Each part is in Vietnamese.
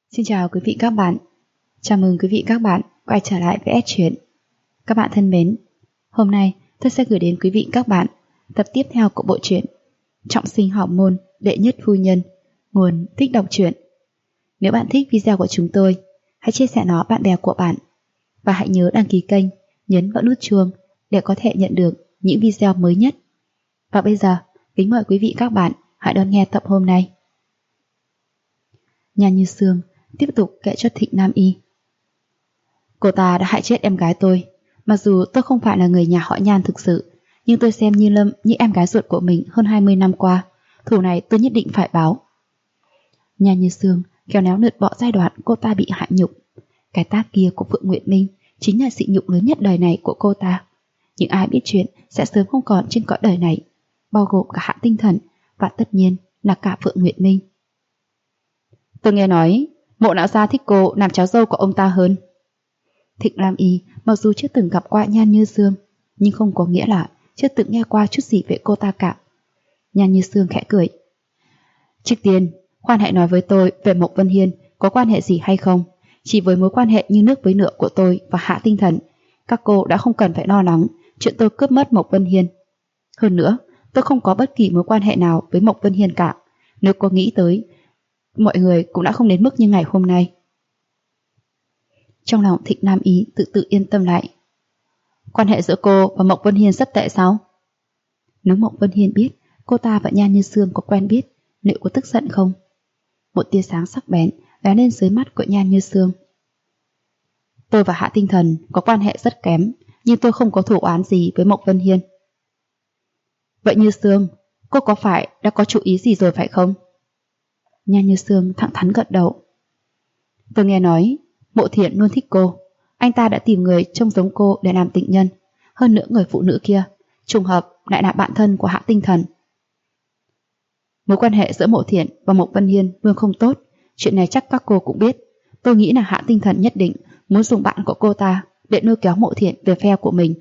Xin chào quý vị các bạn. Chào mừng quý vị các bạn quay trở lại với S Truyện. Các bạn thân mến, hôm nay tôi sẽ gửi đến quý vị các bạn tập tiếp theo của bộ truyện Trọng sinh hảo môn đệ nhất phu nhân, nguồn Thích đọc truyện. Nếu bạn thích video của chúng tôi, hãy chia sẻ nó bạn bè của bạn và hãy nhớ đăng ký kênh, nhấn vào nút chuông để có thể nhận được những video mới nhất. Và bây giờ, kính mời quý vị các bạn hãy đón nghe tập hôm nay. Nhan Như Sương tiếp tục kể cho Thịnh Nam Y. Cô ta đã hại chết em gái tôi. Mặc dù tôi không phải là người nhà họ Nhan thực sự, nhưng tôi xem Như Lâm như em gái ruột của mình hơn 20 năm qua. Thù này tôi nhất định phải báo. Nhan Như Sương khéo léo lượt bỏ giai đoạn cô ta bị hại nhục. Cái tác kia của Phượng Nguyệt Minh chính là sỉ nhục lớn nhất đời này của cô ta. Những ai biết chuyện sẽ sớm không còn trên cõi đời này, bao gồm cả Hạ Tinh Thần và tất nhiên là cả Phượng Nguyệt Minh. Tôi nghe nói Mộ lão gia thích cô làm cháu dâu của ông ta hơn. Thịnh Lam Y mặc dù chưa từng gặp qua Nhan Như Sương, nhưng không có nghĩa là chưa từng nghe qua chút gì về cô ta cả. Nhan Như Sương khẽ cười. Trước tiên, khoan hãy nói với tôi về Mộc Vân Hiên có quan hệ gì hay không. Chỉ với mối quan hệ như nước với lửa của tôi và Hạ Tinh Thần, các cô đã không cần phải lo lắng chuyện tôi cướp mất Mộc Vân Hiên. Hơn nữa, tôi không có bất kỳ mối quan hệ nào với Mộc Vân Hiên cả. Nếu có nghĩ tới, mọi người cũng đã không đến mức như ngày hôm nay. Trong lòng Thịnh Nam Y tự yên tâm lại. Quan hệ giữa cô và Mộc Vân Hiên rất tệ sao? Nếu Mộc Vân Hiên biết cô ta và Nhan Như Sương có quen biết, liệu có tức giận không? Một tia sáng sắc bén lóe lên dưới mắt của Nhan Như Sương. Tôi và Hạ Tinh Thần có quan hệ rất kém, nhưng tôi không có thù oán gì với Mộc Vân Hiên. Vậy Như Sương, cô có phải đã có chú ý gì rồi phải không? Nhan Như Sương thẳng thắn gật đầu. Tôi nghe nói Mộ Thiện luôn thích cô. Anh ta đã tìm người trông giống cô để làm tình nhân. Hơn nữa người phụ nữ kia trùng hợp lại là bạn thân của Hạ Tinh Thần. Mối quan hệ giữa Mộ Thiện và Mộc Vân Hiên luôn không tốt. Chuyện này chắc các cô cũng biết. Tôi nghĩ là Hạ Tinh Thần nhất định muốn dùng bạn của cô ta để lôi kéo Mộ Thiện về phe của mình.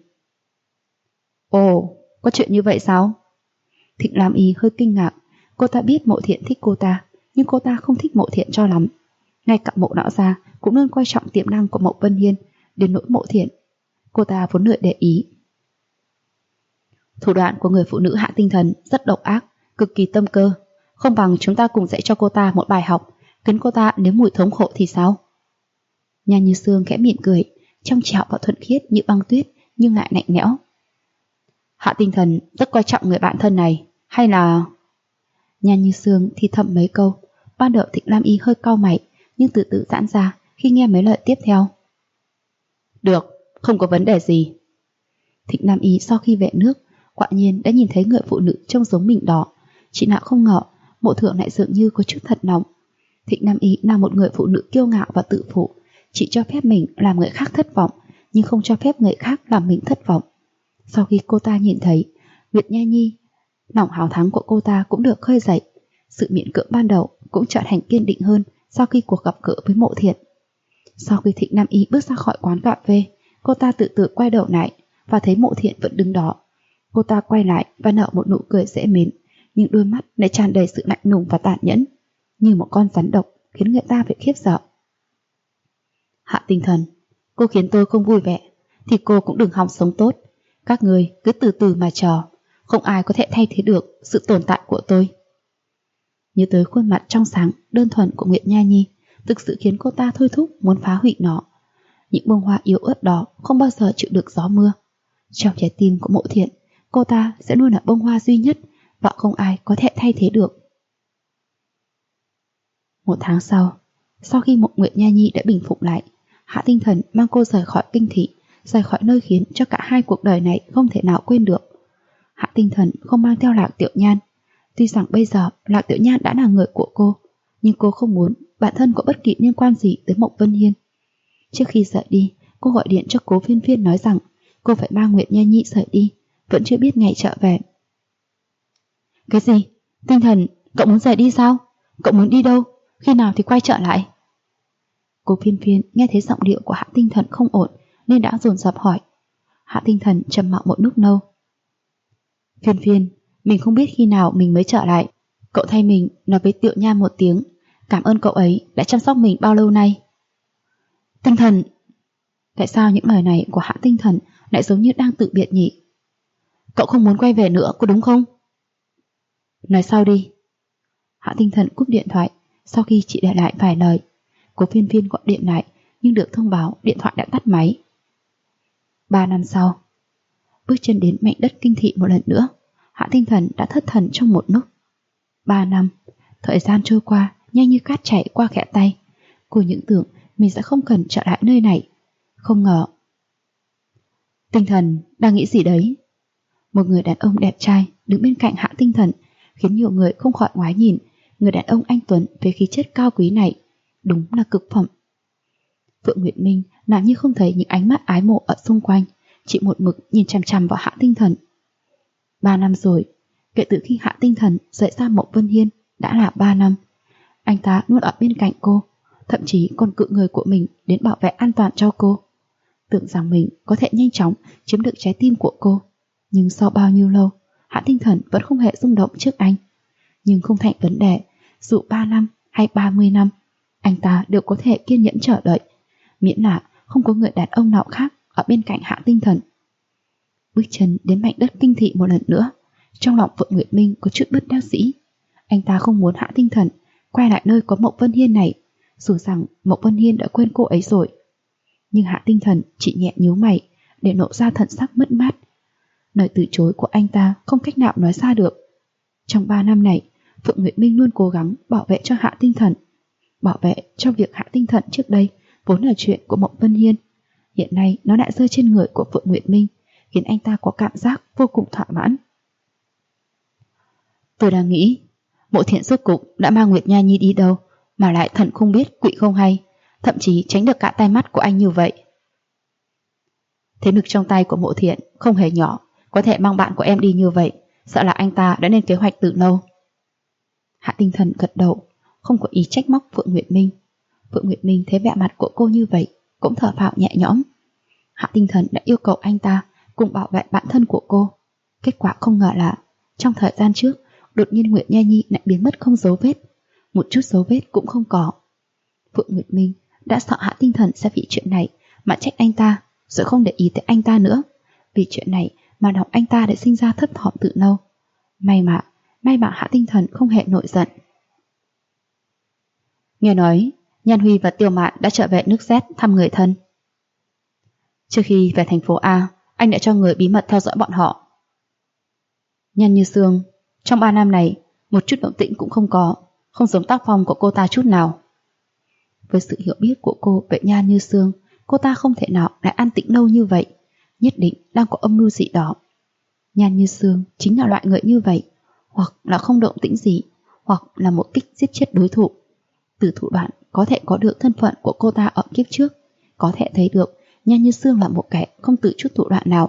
Ồ, có chuyện như vậy sao? Thịnh Lam Y hơi kinh ngạc. Cô ta biết Mộ Thiện thích cô ta, nhưng cô ta không thích Mộ Thiện cho lắm. Ngay cả Mộ lão gia cũng luôn coi trọng tiềm năng của Mộc Vân Hiên, đến nỗi Mộ Thiện cô ta vốn lười để ý. Thủ đoạn của người phụ nữ Hạ Tinh Thần rất độc ác, cực kỳ tâm cơ. Không bằng chúng ta cùng dạy cho cô ta một bài học, khiến cô ta nếm mùi thống khổ thì sao? Nhan Như Sương khẽ mỉm cười, trong trẻo và thuần khiết như băng tuyết, nhưng lại lạnh lẽo. Hạ Tinh Thần rất coi trọng người bạn thân này, hay là... Nhan Như Sương thì thầm mấy câu. Ban đầu Thịnh Lam Y hơi cau mày, nhưng từ từ giãn ra khi nghe mấy lời tiếp theo. Được, không có vấn đề gì. Thịnh Lam Y sau khi về nước, quả nhiên đã nhìn thấy người phụ nữ trông giống mình đó. Chị nào không ngờ Mộ Thượng lại dường như có chút thật lòng. Thịnh Lam Y là một người phụ nữ kiêu ngạo và tự phụ, chỉ cho phép mình làm người khác thất vọng, nhưng không cho phép người khác làm mình thất vọng. Sau khi cô ta nhìn thấy Nguyệt Nha Nhi, lòng hào thắng của cô ta cũng được khơi dậy. Sự miễn cưỡng ban đầu cũng trở thành kiên định hơn sau khi cuộc gặp gỡ với Mộ Thiện. Sau khi Thịnh Nam Y bước ra khỏi quán cà phê, cô ta tự quay đầu lại và thấy Mộ Thiện vẫn đứng đó. Cô ta quay lại và nở một nụ cười dễ mến, nhưng đôi mắt lại tràn đầy sự lạnh lùng và tàn nhẫn, như một con rắn độc khiến người ta phải khiếp sợ. Hạ Tinh Thần, cô khiến tôi không vui vẻ, thì cô cũng đừng hòng sống tốt. Các người cứ từ từ mà chờ, không ai có thể thay thế được sự tồn tại của tôi. Nhớ tới khuôn mặt trong sáng, đơn thuần của Nguyệt Nha Nhi, thực sự khiến cô ta thôi thúc muốn phá hủy nó. Những bông hoa yếu ớt đó không bao giờ chịu được gió mưa. Trong trái tim của Mộ Thiện, cô ta sẽ luôn là bông hoa duy nhất và không ai có thể thay thế được. Một tháng sau khi Mộ Nguyệt Nha Nhi đã bình phục lại, Hạ Tinh Thần mang cô rời khỏi kinh thị, rời khỏi nơi khiến cho cả hai cuộc đời này không thể nào quên được. Hạ Tinh Thần không mang theo Lạc Tiểu Nhan. Tuy rằng bây giờ Lạc Tiểu Nhan đã là người của cô, nhưng cô không muốn bản thân có bất kỳ liên quan gì tới Mộc Vân Hiên. Trước khi rời đi, cô gọi điện cho Cố Phiên Phiên nói rằng cô phải mang Nguyệt Nha Nhi rời đi, vẫn chưa biết ngày trở về. Cái gì? Tinh Thần, cậu muốn rời đi sao? Cậu muốn đi đâu? Khi nào thì quay trở lại? Cố Phiên Phiên nghe thấy giọng điệu của Hạ Tinh Thần không ổn nên đã dồn dập hỏi. Hạ Tinh Thần trầm mặc một lúc lâu. Phiên Phiên, mình không biết khi nào mình mới trở lại. Cậu thay mình nói với Tiểu Nha một tiếng. Cảm ơn cậu ấy đã chăm sóc mình bao lâu nay. Tinh Thần. Tại sao những lời này của Hạ Tinh Thần lại giống như đang tự biện nhỉ? Cậu không muốn quay về nữa, có đúng không? Nói sau đi. Hạ Tinh Thần cúp điện thoại sau khi chị để lại vài lời. Cố Phiên Phiên gọi điện lại nhưng được thông báo điện thoại đã tắt máy. 3 năm sau, bước chân đến mảnh đất Kinh Thị một lần nữa, Hạ Tinh Thần đã thất thần trong một lúc. 3 năm, thời gian trôi qua nhanh như cát chảy qua khẽ tay. Cô những tưởng mình sẽ không cần trở lại nơi này. Không ngờ. Tinh Thần đang nghĩ gì đấy? Một người đàn ông đẹp trai đứng bên cạnh Hạ Tinh Thần khiến nhiều người không khỏi ngoái nhìn. Người đàn ông anh tuấn với khí chất cao quý này đúng là cực phẩm. Phượng Nguyệt Minh làm như không thấy những ánh mắt ái mộ ở xung quanh, chị một mực nhìn chằm chằm vào Hạ Tinh Thần. 3 năm rồi, kể từ khi Hạ Tinh Thần rời xa Mộng Vân Hiên đã là 3 năm. Anh ta luôn ở bên cạnh cô, thậm chí còn cự người của mình đến bảo vệ an toàn cho cô. Tưởng rằng mình có thể nhanh chóng chiếm được trái tim của cô. Nhưng sau bao nhiêu lâu, Hạ Tinh Thần vẫn không hề rung động trước anh. Nhưng không thành vấn đề, dù 3 năm hay 30 năm, anh ta đều có thể kiên nhẫn chờ đợi, miễn là không có người đàn ông nào khác ở bên cạnh Hạ Tinh Thần. Bước chân đến mảnh đất Kinh Thị một lần nữa, trong lòng Phượng Nguyệt Minh có chút bất đắc dĩ. Anh ta không muốn Hạ Tinh Thần quay lại nơi có Mộng Vân Hiên này, dù rằng Mộng Vân Hiên đã quên cô ấy rồi. Nhưng Hạ Tinh Thần chỉ nhẹ nhíu mày để lộ ra thần sắc mất mát. Lời từ chối của anh ta không cách nào nói ra được. Trong 3 năm này, Phượng Nguyệt Minh luôn cố gắng bảo vệ cho Hạ Tinh Thần, bảo vệ cho việc Hạ Tinh Thần trước đây vốn là chuyện của Mộng Vân Hiên. Hiện nay nó lại rơi trên người của Phượng Nguyệt Minh, khiến anh ta có cảm giác vô cùng thỏa mãn. Tôi đang nghĩ, Mộ Thiện rốt cục đã mang Nguyệt Nha Nhi đi đâu mà lại thần không biết quỷ không hay, thậm chí tránh được cả tai mắt của anh như vậy. Thế lực trong tay của Mộ Thiện không hề nhỏ, có thể mang bạn của em đi như vậy, sợ là anh ta đã lên kế hoạch từ lâu. Hạ Tinh Thần gật đầu, không có ý trách móc Phượng Nguyệt Minh. Phượng Nguyệt Minh thấy vẻ mặt của cô như vậy cũng thở phào nhẹ nhõm. Hạ Tinh Thần đã yêu cầu anh ta cùng bảo vệ bản thân của cô. Kết quả không ngờ là trong thời gian trước đột nhiên Nguyệt Nha Nhi lại biến mất không dấu vết, một chút dấu vết cũng không có. Phượng Nguyệt Minh đã sợ Hạ Tinh Thần sẽ vì chuyện này mà trách anh ta, rồi không để ý tới anh ta nữa. Vì chuyện này mà lòng anh ta đã sinh ra thấp thỏm từ lâu. May mà Hạ Tinh Thần không hề nổi giận. Nghe nói Nhan Huy và Tiêu Mạn đã trở về nước Z thăm người thân. Trước khi về thành phố A, anh đã cho người bí mật theo dõi bọn họ. Nhan Như Sương, trong 3 năm này, một chút động tĩnh cũng không có, không giống tác phong của cô ta chút nào. Với sự hiểu biết của cô về Nhan Như Sương, cô ta không thể nào lại an tĩnh lâu như vậy, nhất định đang có âm mưu gì đó. Nhan Như Sương chính là loại người như vậy, hoặc là không động tĩnh gì, hoặc là một kích giết chết đối thủ. Từ thủ đoạn có thể có được thân phận của cô ta ở kiếp trước, có thể thấy được Nhan Như Sương là một kẻ không tự chút thủ đoạn nào.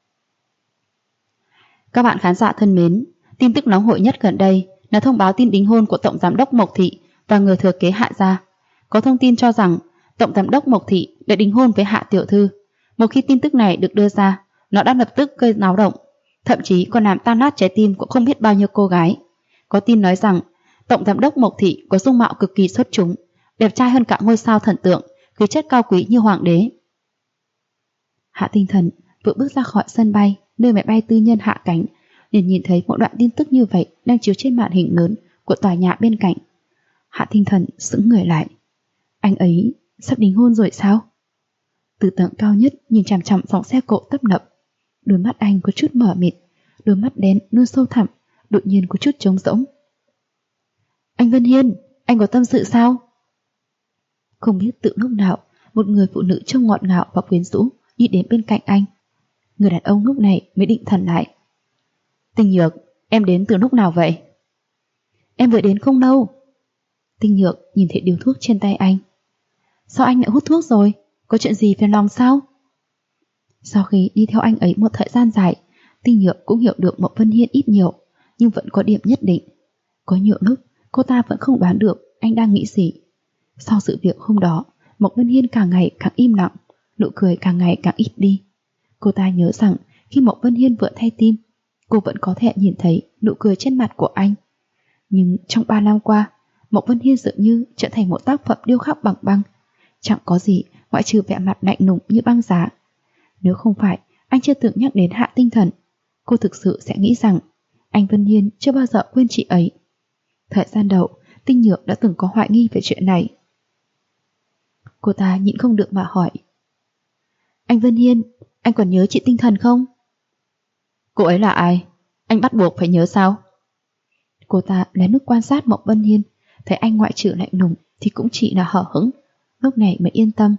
Các bạn khán giả thân mến, tin tức nóng hổi nhất gần đây là thông báo tin đính hôn của Tổng Giám đốc Mộc Thị và người thừa kế Hạ gia. Có thông tin cho rằng Tổng Giám đốc Mộc Thị đã đính hôn với Hạ tiểu thư. Một khi tin tức này được đưa ra, nó đã lập tức gây náo động, thậm chí còn làm tan nát trái tim của không biết bao nhiêu cô gái. Có tin nói rằng Tổng Giám đốc Mộc Thị có dung mạo cực kỳ xuất chúng, đẹp trai hơn cả ngôi sao thần tượng, khí chất cao quý như hoàng đế. Hạ Tinh Thần vừa bước ra khỏi sân bay, nơi máy bay tư nhân hạ cánh, liền nhìn thấy một đoạn tin tức như vậy đang chiếu trên màn hình lớn của tòa nhà bên cạnh. Hạ Tinh Thần sững người lại. Anh ấy sắp đính hôn rồi sao? Từ tầng cao nhất nhìn chằm chằm dòng xe cộ tấp nập, đôi mắt anh có chút mờ mịt, đôi mắt đen luôn sâu thẳm, đột nhiên có chút trống rỗng. Anh Vân Hiên, anh có tâm sự sao? Không biết từ lúc nào, một người phụ nữ trông ngọt ngào và quyến rũ đi đến bên cạnh anh. Người đàn ông lúc này mới định thần lại. Tinh Nhược, em đến từ lúc nào vậy? Em vừa đến không lâu. Tinh Nhược nhìn thấy điếu thuốc trên tay anh. Sao anh lại hút thuốc rồi? Có chuyện gì phiền lòng sao? Sau khi đi theo anh ấy một thời gian dài, Tinh Nhược cũng hiểu được Mộc Vân Hiên ít nhiều, nhưng vẫn có điểm nhất định. Có nhiều lúc cô ta vẫn không đoán được anh đang nghĩ gì. Sau sự việc hôm đó, Mộc Vân Hiên càng ngày càng im lặng, nụ cười càng ngày càng ít đi. Cô ta nhớ rằng khi Mộc Vân Hiên vừa thay tim, cô vẫn có thể nhìn thấy nụ cười trên mặt của anh. Nhưng trong 3 năm qua, Mộc Vân Hiên dường như trở thành một tác phẩm điêu khắc bằng băng, chẳng có gì ngoại trừ vẻ mặt lạnh lùng như băng giá. Nếu không phải anh chưa từng nhắc đến Hạ Tinh Thần, cô thực sự sẽ nghĩ rằng anh Vân Hiên chưa bao giờ quên chị ấy. Thời gian đầu, Tinh Nhược đã từng có hoài nghi về chuyện này. Cô ta nhịn không được mà hỏi: Anh Vân Hiên, anh còn nhớ chị Tinh Thần không? Cô ấy là ai? Anh bắt buộc phải nhớ sao? Cô ta lén lút quan sát Mộc Vân Hiên, thấy anh ngoại trừ lạnh lùng thì cũng chỉ là hờ hững, lúc này mới yên tâm.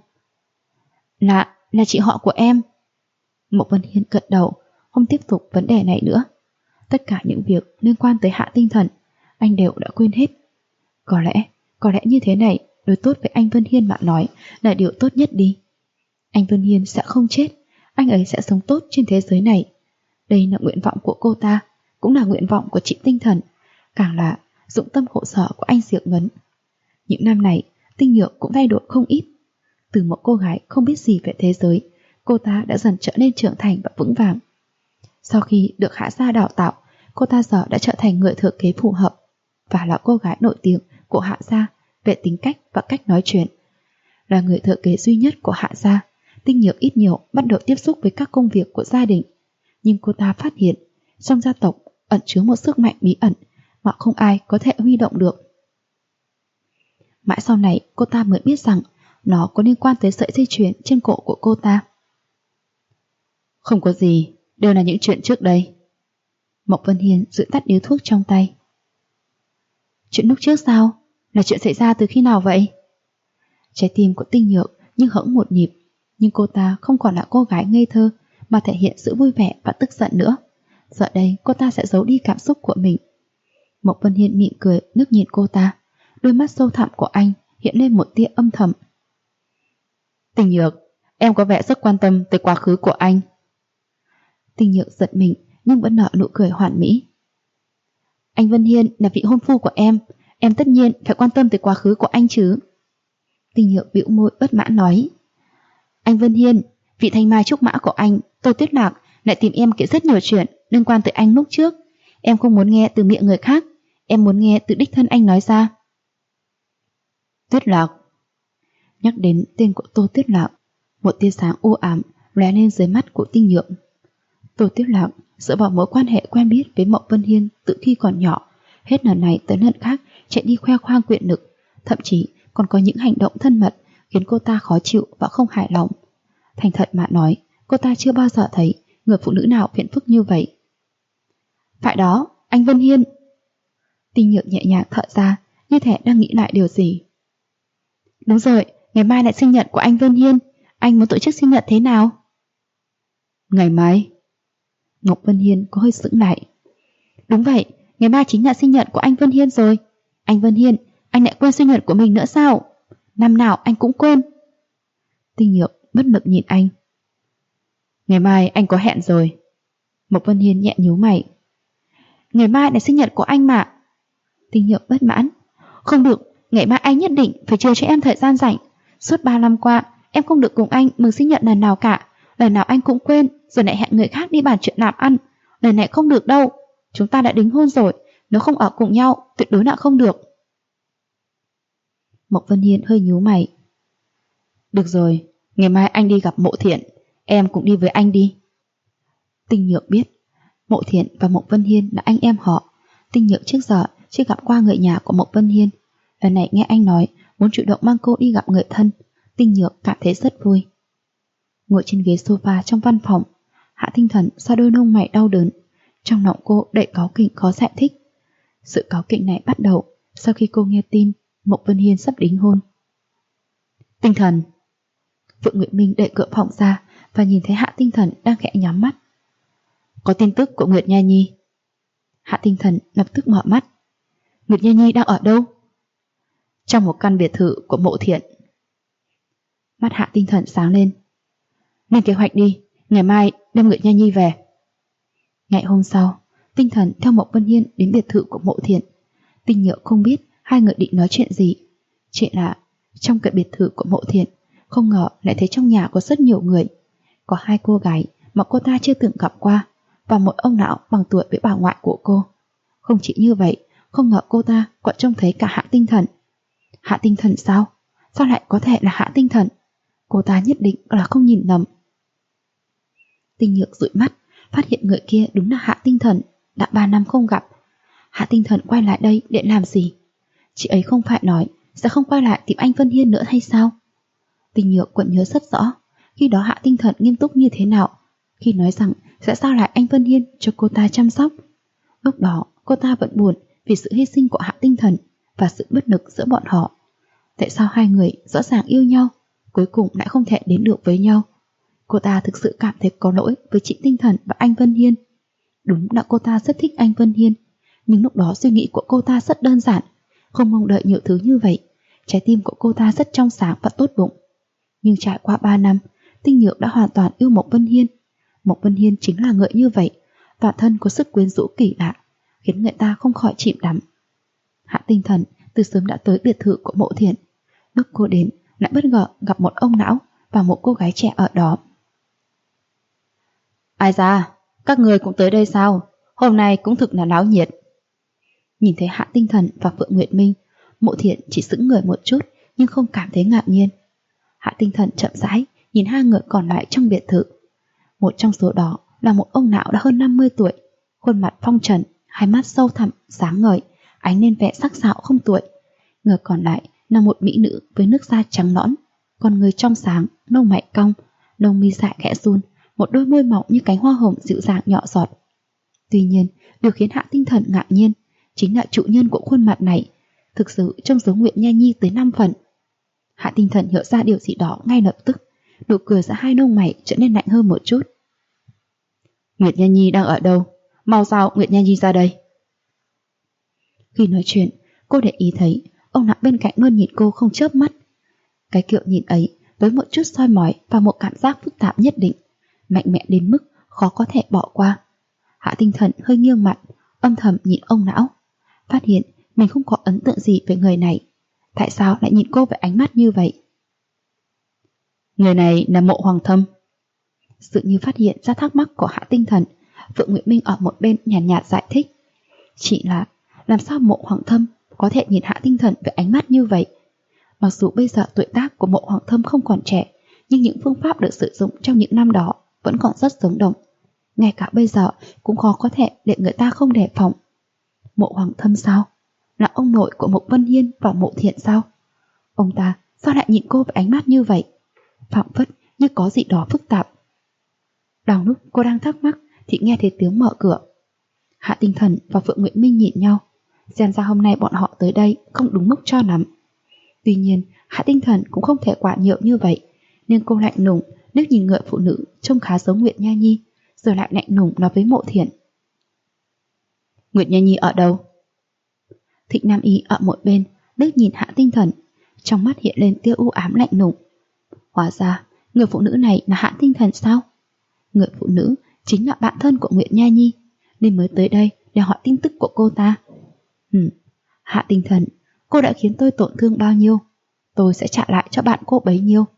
Là chị họ của em. Mộc Vân Hiên gật đầu, không tiếp tục vấn đề này nữa. Tất cả những việc liên quan tới Hạ Tinh Thần anh đều đã quên hết. Có lẽ như thế này đối tốt với anh Vân Hiên mà nói là điều tốt nhất đi. Anh Vân Hiên sẽ không chết, anh ấy sẽ sống tốt trên thế giới này. Đây là nguyện vọng của cô ta, cũng là nguyện vọng của chị Tinh Thần, càng là dụng tâm hộ sở của anh Diệu Ngấn. Những năm này, Tinh Nhược cũng thay đổi không ít. Từ một cô gái không biết gì về thế giới, cô ta đã dần trở nên trưởng thành và vững vàng. Sau khi được Hạ gia đào tạo, cô ta giờ đã trở thành người thừa kế phù hợp và là cô gái nổi tiếng của Hạ gia về tính cách và cách nói chuyện. Là người thừa kế duy nhất của Hạ gia, Tinh Nhược ít nhiều bắt đầu tiếp xúc với các công việc của gia đình. Nhưng cô ta phát hiện trong gia tộc ẩn chứa một sức mạnh bí ẩn mà không ai có thể huy động được. Mãi sau này cô ta mới biết rằng nó có liên quan tới sợi dây chuyền trên cổ của cô ta. Không có gì, đều là những chuyện trước đây. Mộc Vân Hiên giữ tắt điếu thuốc trong tay. Chuyện lúc trước sao? Là chuyện xảy ra từ khi nào vậy? Trái tim của Tinh Nhược như hững một nhịp, nhưng cô ta không còn là cô gái ngây thơ mà thể hiện sự vui vẻ và tức giận nữa. Giờ đây cô ta sẽ giấu đi cảm xúc của mình. Mộc Vân Hiên mỉm cười nước nhìn cô ta, đôi mắt sâu thẳm của anh hiện lên một tia âm thầm. Tinh Nhược, em có vẻ rất quan tâm tới quá khứ của anh. Tinh Nhược giật mình nhưng vẫn nở nụ cười hoàn mỹ. Anh Vân Hiên là vị hôn phu của em tất nhiên phải quan tâm tới quá khứ của anh chứ. Tinh Nhược bĩu môi bất mãn nói. Anh Vân Hiên, vị thanh mai trúc mã của anh, Tô Tuyết Lạc, lại tìm em kể rất nhiều chuyện liên quan tới anh lúc trước. Em không muốn nghe từ miệng người khác, em muốn nghe từ đích thân anh nói ra. Tuyết Lạc. Nhắc đến tên của Tô Tuyết Lạc, một tia sáng u ám lóe lên dưới mắt của Tinh Nhược. Tô Tuyết Lạc dựa vào mối quan hệ quen biết với Mộc Vân Hiên từ khi còn nhỏ, hết lần này tới lần khác chạy đi khoe khoang quyền lực, thậm chí còn có những hành động thân mật khiến cô ta khó chịu và không hài lòng. Thành thật mà nói, cô ta chưa bao giờ thấy người phụ nữ nào phiền phức như vậy. Phải đó, anh Vân Hiên. Tinh Nhược nhẹ nhàng thở ra, như thể đang nghĩ lại điều gì. Đúng rồi, ngày mai là sinh nhật của anh Vân Hiên. Anh muốn tổ chức sinh nhật thế nào? Ngày mai? Ngọc Vân Hiên có hơi sững lại. Đúng vậy, ngày mai chính là sinh nhật của anh Vân Hiên rồi. Anh Vân Hiên, anh lại quên sinh nhật của mình nữa sao? Năm nào anh cũng quên. Tinh Nhược bất lực nhìn anh. Ngày mai anh có hẹn rồi. Mộc Vân Hiên nhẹ nhíu mày. Ngày mai là sinh nhật của anh mà. Tinh Nhược bất mãn. Không được, ngày mai anh nhất định phải chờ cho em thời gian rảnh. Suốt 3 năm qua, em không được cùng anh mừng sinh nhật lần nào cả. Lần nào anh cũng quên, rồi lại hẹn người khác đi bàn chuyện làm ăn. Lần này không được đâu. Chúng ta đã đính hôn rồi, nếu không ở cùng nhau, tuyệt đối là không được. Mộc Vân Hiên hơi nhíu mày. Được rồi, ngày mai anh đi gặp Mộ Thiện, em cũng đi với anh đi. Tinh Nhược biết, Mộ Thiện và Mộc Vân Hiên là anh em họ. Tinh Nhược trước giờ chưa gặp qua người nhà của Mộc Vân Hiên. Lần này nghe anh nói muốn chủ động mang cô đi gặp người thân, Tinh Nhược cảm thấy rất vui. Ngồi trên ghế sofa trong văn phòng, Hạ Tinh Thần xoa đôi lông mày đau đớn. Trong lòng cô đầy cáu kỉnh khó giải thích. Sự cáu kỉnh này bắt đầu sau khi cô nghe tin Mộc Vân Hiên sắp đính hôn. Tinh Thần. Vượng Nguyệt Minh đẩy cửa phòng ra và nhìn thấy Hạ Tinh Thần đang khẽ nhắm mắt. Có tin tức của Nguyệt Nha Nhi. Hạ Tinh Thần lập tức mở mắt. Nguyệt Nha Nhi đang ở đâu? Trong một căn biệt thự của Mộ Thiện. Mắt Hạ Tinh Thần sáng lên. Lên kế hoạch đi, ngày mai đem Nguyệt Nha Nhi về. Ngày hôm sau, Tinh Thần theo Mộc Vân Hiên đến biệt thự của Mộ Thiện. Tinh Nhược không biết hai người định nói chuyện gì. Chỉ là trong cái biệt thự của Mộ Thiện, không ngờ lại thấy trong nhà có rất nhiều người. Có 2 cô gái mà cô ta chưa từng gặp qua, và một ông lão bằng tuổi với bà ngoại của cô. Không chỉ như vậy, không ngờ cô ta còn trông thấy cả Hạ Tinh Thần. Hạ Tinh Thần sao? Sao lại có thể là Hạ Tinh Thần? Cô ta nhất định là không nhìn nhầm. Tinh Nhược dụi mắt, phát hiện người kia đúng là Hạ Tinh Thần. Đã 3 năm không gặp. Hạ Tinh Thần quay lại đây để làm gì? Chị ấy không phải nói sẽ không quay lại tìm anh Vân Hiên nữa hay sao? Tinh Nhược vẫn nhớ rất rõ khi đó Hạ Tinh Thần nghiêm túc như thế nào khi nói rằng sẽ giao lại anh Vân Hiên cho cô ta chăm sóc. Lúc đó cô ta vẫn buồn vì sự hy sinh của Hạ Tinh Thần và sự bất lực giữa bọn họ. Tại sao hai người rõ ràng yêu nhau cuối cùng lại không thể đến được với nhau? Cô ta thực sự cảm thấy có lỗi với chị Tinh Thần và anh Vân Hiên. Đúng là cô ta rất thích anh Vân Hiên, nhưng lúc đó suy nghĩ của cô ta rất đơn giản, không mong đợi nhiều thứ như vậy. Trái tim của cô ta rất trong sáng và tốt bụng. Nhưng trải qua 3 năm, Tinh Nhược đã hoàn toàn yêu Mộc Vân Hiên. Mộc Vân Hiên chính là người như vậy, toàn thân có sức quyến rũ kỳ lạ, khiến người ta không khỏi chìm đắm. Hạ Tinh Thần từ sớm đã tới biệt thự của Mộ Thiện. Lúc cô đến, lại bất ngờ gặp một ông lão và một cô gái trẻ ở đó. Ai da, các người cũng tới đây sao? Hôm nay cũng thực là náo nhiệt. Nhìn thấy Hạ Tinh Thần và Phượng Nguyệt Minh, Mộ Thiện chỉ sững người một chút nhưng không cảm thấy ngạc nhiên. Hạ Tinh Thần chậm rãi nhìn hai người còn lại trong biệt thự. Một trong số đó là một ông lão đã hơn 50 tuổi, khuôn mặt phong trần, hai mắt sâu thẳm, sáng ngời, ánh lên vẻ sắc sảo không tuổi. Người còn lại là một mỹ nữ với nước da trắng nõn, con người trong sáng, lông mày cong, lông mi dài khẽ run, một đôi môi mỏng như cánh hoa hồng dịu dàng nhỏ giọt. Tuy nhiên, điều khiến Hạ Tinh Thần ngạc nhiên chính là chủ nhân của khuôn mặt này thực sự trông giống Nguyệt Nha Nhi tới 5 phần. Hạ Tinh Thần hiểu ra điều gì đó ngay lập tức, nụ cười giữa hai lông mày trở nên lạnh hơn một chút. Nguyệt Nha Nhi đang ở đâu? Mau sao Nguyệt Nha Nhi ra đây. Khi nói chuyện, cô để ý thấy ông lão bên cạnh luôn nhìn cô không chớp mắt. Cái kiểu nhìn ấy với một chút soi mói và một cảm giác phức tạp nhất định, mạnh mẽ đến mức khó có thể bỏ qua. Hạ Tinh Thần hơi nghiêng mặt, âm thầm nhìn ông lão, phát hiện mình không có ấn tượng gì về người này. Tại sao lại nhìn cô với ánh mắt như vậy? Người này là Mộ Hoàng Thâm. Sự như phát hiện ra thắc mắc của Hạ Tinh Thần, Phượng Nguyệt Minh ở một bên nhàn nhạt giải thích. Chỉ là làm sao Mộ Hoàng Thâm có thể nhìn Hạ Tinh Thần với ánh mắt như vậy? Mặc dù bây giờ tuổi tác của Mộ Hoàng Thâm không còn trẻ, nhưng những phương pháp được sử dụng trong những năm đó vẫn còn rất sống động. Ngay cả bây giờ cũng khó có thể để người ta không đề phòng. Mộ Hoàng Thâm sao? Là ông nội của Mộc Vân Hiên và Mộ Thiện sao? Ông ta sao lại nhìn cô với ánh mắt như vậy? Phảng phất như có gì đó phức tạp. Đang lúc cô đang thắc mắc thì nghe thấy tiếng mở cửa. Hạ Tinh Thần và Phượng Nguyệt Minh nhìn nhau, xem ra hôm nay bọn họ tới đây không đúng mức cho lắm. Tuy nhiên Hạ Tinh Thần cũng không thể quả nhượng như vậy, nên cô lạnh lùng liếc nhìn người phụ nữ trông khá giống Nguyệt Nha Nhi, rồi lại lạnh lùng nói với Mộ Thiện. Nguyệt Nha Nhi ở đâu? Thịnh Nam Y ở một bên liếc nhìn Hạ Tinh Thần, trong mắt hiện lên tia u ám lạnh lùng. Hóa ra người phụ nữ này là Hạ Tinh Thần sao? Người phụ nữ chính là bạn thân của Nguyệt Nha Nhi, nên mới tới đây để hỏi tin tức của cô ta. Hạ Tinh Thần, cô đã khiến tôi tổn thương bao nhiêu, tôi sẽ trả lại cho bạn cô bấy nhiêu.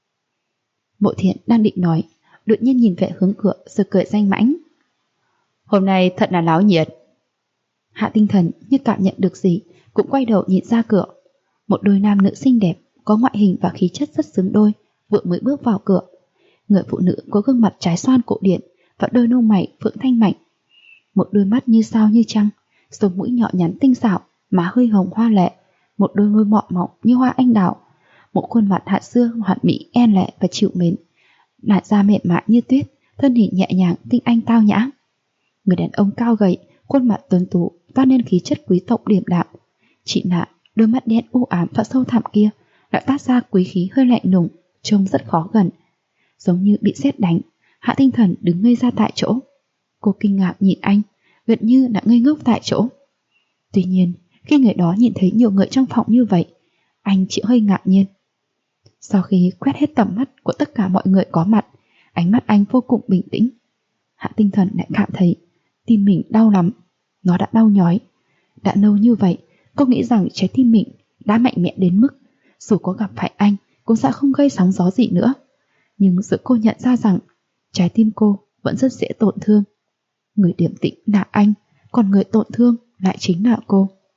Mộ Thiện đang định nói, đột nhiên nhìn về hướng cửa rồi cười danh mãnh. Hôm nay thật là náo nhiệt. Hạ Tinh Thần như cảm nhận được gì cũng quay đầu nhìn ra cửa. Một đôi nam nữ xinh đẹp, có ngoại hình và khí chất rất xứng đôi, vừa mới bước vào cửa. Người phụ nữ có gương mặt trái xoan cổ điển và đôi lông mày phượng thanh mảnh, một đôi mắt như sao như trăng, sống mũi nhỏ nhắn tinh xảo, má hơi hồng hoa lệ, một đôi môi mọng mọng như hoa anh đào, một khuôn mặt hạ xưa hoàn mỹ e lệ và chịu mến, làn da mềm mại như tuyết, thân hình nhẹ nhàng tinh anh tao nhã. Người đàn ông cao gầy, khuôn mặt tuấn tú toát lên khí chất quý tộc điềm đạm, chỉ là đôi mắt đen u ám và sâu thẳm kia lại phát ra quý khí hơi lạnh lùng, trông rất khó gần. Giống như bị sét đánh, Hạ Tinh Thần đứng ngây ra tại chỗ. Cô kinh ngạc nhìn anh, gần như đã ngây ngốc tại chỗ. Tuy nhiên, khi người đó nhìn thấy nhiều người trong phòng như vậy, anh chỉ hơi ngạc nhiên. Sau khi quét hết tầm mắt của tất cả mọi người có mặt, ánh mắt anh vô cùng bình tĩnh. Hạ Tinh Thần lại cảm thấy tim mình đau lắm. Nó đã đau nhói. Đã lâu như vậy, cô nghĩ rằng trái tim mình đã mạnh mẽ đến mức dù có gặp phải anh cũng sẽ không gây sóng gió gì nữa. Nhưng rồi cô nhận ra rằng trái tim cô vẫn rất dễ tổn thương. Người điềm tĩnh là anh, còn người tổn thương lại chính là cô.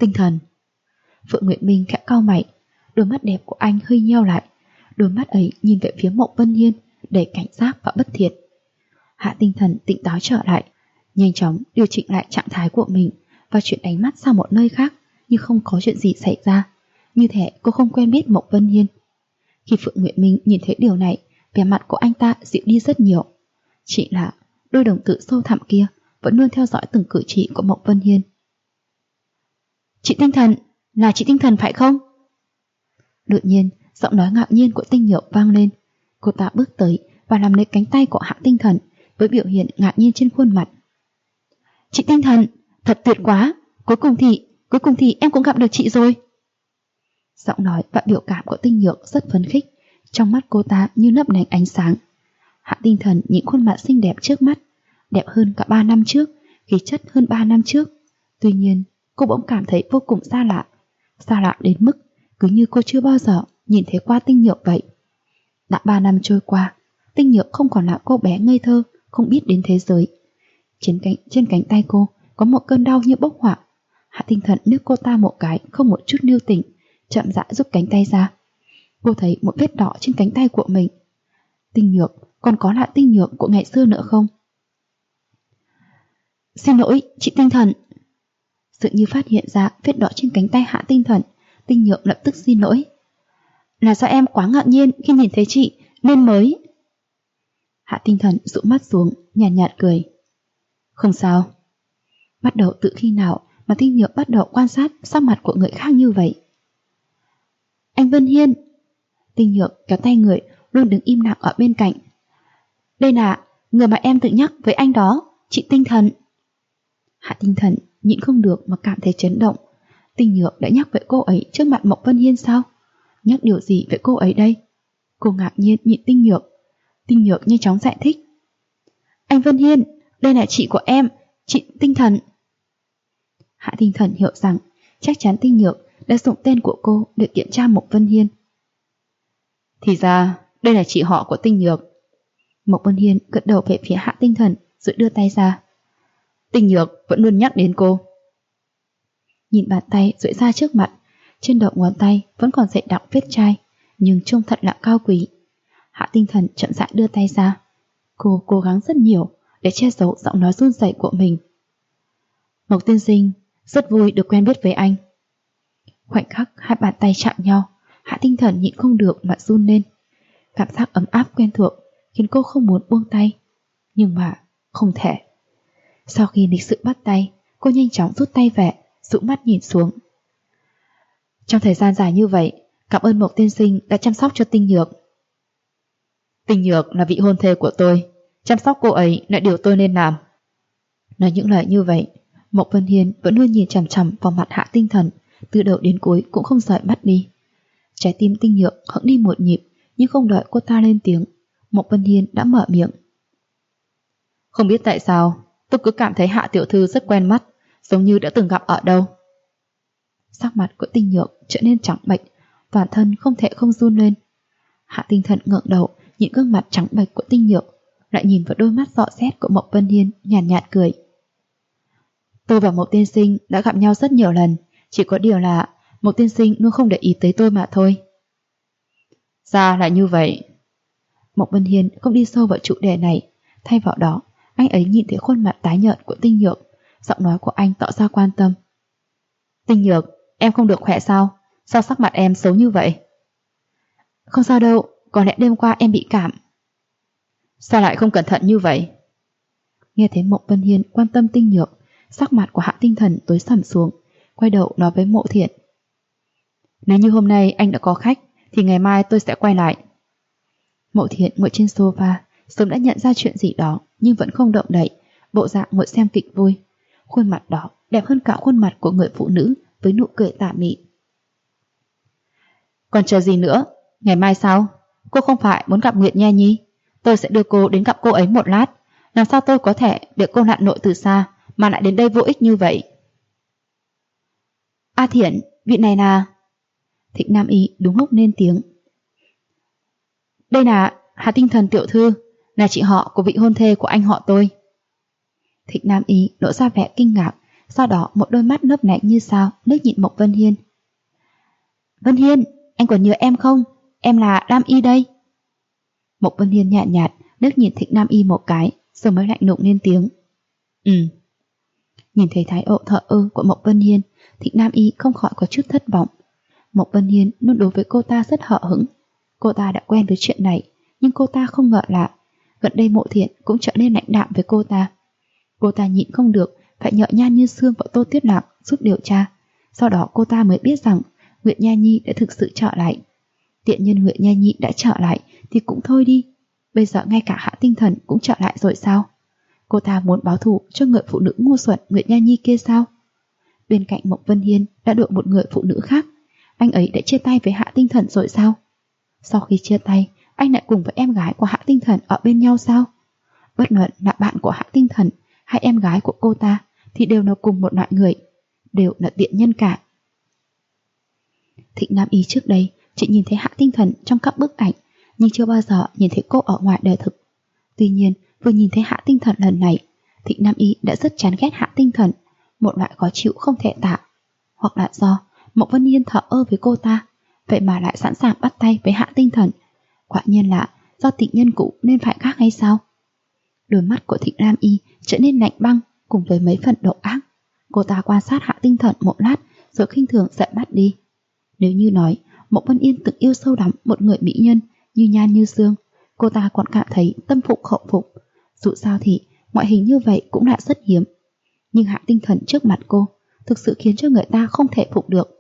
Tinh Thần. Phượng Nguyệt Minh khẽ cau mày, đôi mắt đẹp của anh hơi nheo lại. Đôi mắt ấy nhìn về phía Mộng Vân Hiên đầy cảnh giác và bất thiện. Hạ Tinh Thần tỉnh táo trở lại, nhanh chóng điều chỉnh lại trạng thái của mình và chuyển ánh mắt sang một nơi khác như không có chuyện gì xảy ra. Như thể cô không quen biết Mộng Vân Hiên. Khi Phượng Nguyệt Minh nhìn thấy điều này, vẻ mặt của anh ta dịu đi rất nhiều. Chỉ là đôi đồng tử sâu thẳm kia vẫn luôn theo dõi từng cử chỉ của Mộng Vân Hiên. Chị Tinh Thần, là chị Tinh Thần phải không? Đột nhiên, giọng nói ngạo nhiên của Tinh Nhược vang lên. Cô ta bước tới và nắm lấy cánh tay của Hạ Tinh Thần với biểu hiện ngạc nhiên trên khuôn mặt. Chị Tinh Thần, thật tuyệt quá, cuối cùng thì em cũng gặp được chị rồi. Giọng nói và biểu cảm của Tinh Nhược rất phấn khích, trong mắt cô ta như lấp lánh ánh sáng. Hạ Tinh Thần nhìn khuôn mặt xinh đẹp trước mắt, đẹp hơn cả 3 năm trước, khí chất hơn 3 năm trước. Tuy nhiên, cô bỗng cảm thấy vô cùng xa lạ đến mức cứ như cô chưa bao giờ nhìn thấy qua Tinh Nhược vậy. Đã 3 năm trôi qua, Tinh Nhược không còn là cô bé ngây thơ, không biết đến thế giới. Trên cánh tay cô có một cơn đau như bốc hỏa. Hạ Tinh Thần liếc cô ta một cái, không một chút lưu tình, chậm rãi rút cánh tay ra. Cô thấy một vết đỏ trên cánh tay của mình. Tinh Nhược, còn có là Tinh Nhược của ngày xưa nữa không? Xin lỗi, chị Tinh Thần. Dường như phát hiện ra vết đỏ trên cánh tay Hạ Tinh Thần, Tinh Nhược lập tức xin lỗi. Là do em quá ngạc nhiên khi nhìn thấy chị nên mới. Hạ Tinh Thần dụ mắt xuống, nhàn nhạt cười. Không sao. Bắt đầu từ khi nào mà Tinh Nhược bắt đầu quan sát sắc mặt của người khác như vậy? Anh Vân Hiên. Tinh Nhược kéo tay người luôn đứng im lặng ở bên cạnh. Đây là người mà em tự nhắc với anh đó, chị Tinh Thần. Hạ Tinh Thần nhịn không được mà cảm thấy chấn động. Tinh Nhược đã nhắc với cô ấy trước mặt Mộng Vân Hiên sao? Nhắc điều gì với cô ấy đây? Cô ngạc nhiên nhìn Tinh Nhược. Tinh Nhược nhanh chóng giải thích. Anh Vân Hiên, đây là chị của em, chị Tinh Thần. Hạ Tinh Thần hiểu rằng chắc chắn Tinh Nhược đã dùng tên của cô để kiểm tra Mộng Vân Hiên. Thì ra đây là chị họ của Tinh Nhược. Mộng Vân Hiên gật đầu về phía Hạ Tinh Thần rồi đưa tay ra. Tinh Nhược vẫn luôn nhắc đến cô. Nhìn bàn tay duỗi ra trước mặt, trên đầu ngón tay vẫn còn dày đặc vết chai, nhưng trông thật là cao quý. Hạ Tinh Thần chậm rãi đưa tay ra. Cô cố gắng rất nhiều để che giấu giọng nói run rẩy của mình. Mộc tiên sinh, rất vui được quen biết với anh. Khoảnh khắc hai bàn tay chạm nhau, Hạ Tinh Thần nhịn không được mà run lên. Cảm giác ấm áp quen thuộc khiến cô không muốn buông tay, nhưng mà không thể. Sau khi lịch sự bắt tay, cô nhanh chóng rút tay về, dụ mắt nhìn xuống. Trong thời gian dài như vậy, cảm ơn Mộc tiên sinh đã chăm sóc cho Tinh Nhược. Tinh Nhược là vị hôn thê của tôi, chăm sóc cô ấy là điều tôi nên làm. Nói những lời như vậy, Mộc Vân Hiên vẫn luôn nhìn chằm chằm vào mặt Hạ Tinh Thần, từ đầu đến cuối cũng không rời mắt đi. Trái tim Tinh Nhược hững đi một nhịp, nhưng không đợi cô ta lên tiếng, Mộc Vân Hiên đã mở miệng. Không biết tại sao, tôi cứ cảm thấy Hạ tiểu thư rất quen mắt, giống như đã từng gặp ở đâu. Sắc mặt của Tinh Nhược trở nên trắng bệch, toàn thân không thể không run lên. Hạ Tinh Thần ngẩng đầu, nhìn gương mặt trắng bệch của Tinh Nhược, lại nhìn vào đôi mắt dọ xét của Mộc Vân Hiên, nhàn nhạt cười. Tôi và Mộc tiên sinh đã gặp nhau rất nhiều lần, chỉ có điều là Mộc tiên sinh luôn không để ý tới tôi mà thôi. Ra là như vậy. Mộc Vân Hiên không đi sâu vào chủ đề này, thay vào đó, anh ấy nhìn thấy khuôn mặt tái nhợt của Tinh Nhược, giọng nói của anh tỏ ra quan tâm. Tinh Nhược, em không được khỏe sao? Sao sắc mặt em xấu như vậy? Không sao đâu, có lẽ đêm qua em bị cảm. Sao lại không cẩn thận như vậy? Nghe thấy Mộc Vân Hiên quan tâm Tinh Nhược, sắc mặt của Hạ Tinh Thần tối sầm xuống, quay đầu nói với Mộ Thiện. Nếu như hôm nay anh đã có khách, thì ngày mai tôi sẽ quay lại. Mộ Thiện ngồi trên sofa, sớm đã nhận ra chuyện gì đó, nhưng vẫn không động đậy, bộ dạng ngồi xem kịch vui. Khuôn mặt đó đẹp hơn cả khuôn mặt của người phụ nữ với nụ cười tà mị. Còn chờ gì nữa? Ngày mai sao? Cô không phải muốn gặp Nguyệt Nha Nhi? Tôi sẽ đưa cô đến gặp cô ấy một lát. Làm sao tôi có thể để cô lặn lội từ xa mà lại đến đây vô ích như vậy? A Thiển, vị này là... Thịnh Nam Y đúng lúc lên tiếng. Đây là Hà Tinh Thần tiểu thư, là chị họ của vị hôn thê của anh họ tôi. Thịnh Nam Y lộ ra vẻ kinh ngạc, sau đó một đôi mắt nớp nạnh như sao liếc nhìn Mộc Vân Hiên. Vân Hiên, anh còn nhớ em không? Em là Nam Y đây. Mộc Vân Hiên nhạt nhạt liếc nhìn Thịnh Nam Y một cái, rồi mới lạnh lùng lên tiếng. Nhìn thấy thái độ thờ ơ của Mộc Vân Hiên, Thịnh Nam Y không khỏi có chút thất vọng. Mộc Vân Hiên luôn đối với cô ta rất hờ hững. Cô ta đã quen với chuyện này, nhưng cô ta không ngờ là gần đây Mộ Thiện cũng trở nên lạnh đạm với cô ta. Cô ta nhịn không được, phải nhờ Nhan Như Sương và Tô Tuyết Lạc giúp điều tra. Sau đó cô ta mới biết rằng Nguyệt Nha Nhi đã thực sự trở lại. Tiện nhân Nguyệt Nha Nhi đã trở lại thì cũng thôi đi. Bây giờ ngay cả Hạ Tinh Thần cũng trở lại rồi sao? Cô ta muốn báo thù cho người phụ nữ ngu xuẩn Nguyệt Nha Nhi kia sao? Bên cạnh Mộc Vân Hiên đã được một người phụ nữ khác. Anh ấy đã chia tay với Hạ Tinh Thần rồi sao? Sau khi chia tay, anh lại cùng với em gái của Hạ Tinh Thần ở bên nhau sao? Bất luận là bạn của Hạ Tinh Thần hay em gái của cô ta thì đều là cùng một loại người, đều là tiện nhân cả. Thịnh Nam Y trước đây chỉ nhìn thấy Hạ Tinh Thần trong các bức ảnh, nhưng chưa bao giờ nhìn thấy cô ở ngoài đời thực. Tuy nhiên, vừa nhìn thấy Hạ Tinh Thần lần này, Thịnh Nam Y đã rất chán ghét Hạ Tinh Thần, một loại khó chịu không thể tả. Hoặc là do Mộc Vân Hiên thờ ơ với cô ta, vậy mà lại sẵn sàng bắt tay với Hạ Tinh Thần. Quả nhiên là do tình nhân cũ nên phải khác hay sao? Đôi mắt của Thịnh Nam Y trở nên lạnh băng cùng với mấy phần độc ác. Cô ta quan sát Hạ Tinh Thần một lát rồi khinh thường dậy bắt đi. Nếu như nói Mộc Vân Yên từng yêu sâu đắm một người mỹ nhân như Nhan Như Sương, cô ta còn cảm thấy tâm phục khẩu phục. Dù sao thì ngoại hình như vậy cũng đã rất hiếm. Nhưng Hạ Tinh Thần trước mặt cô thực sự khiến cho người ta không thể phục được.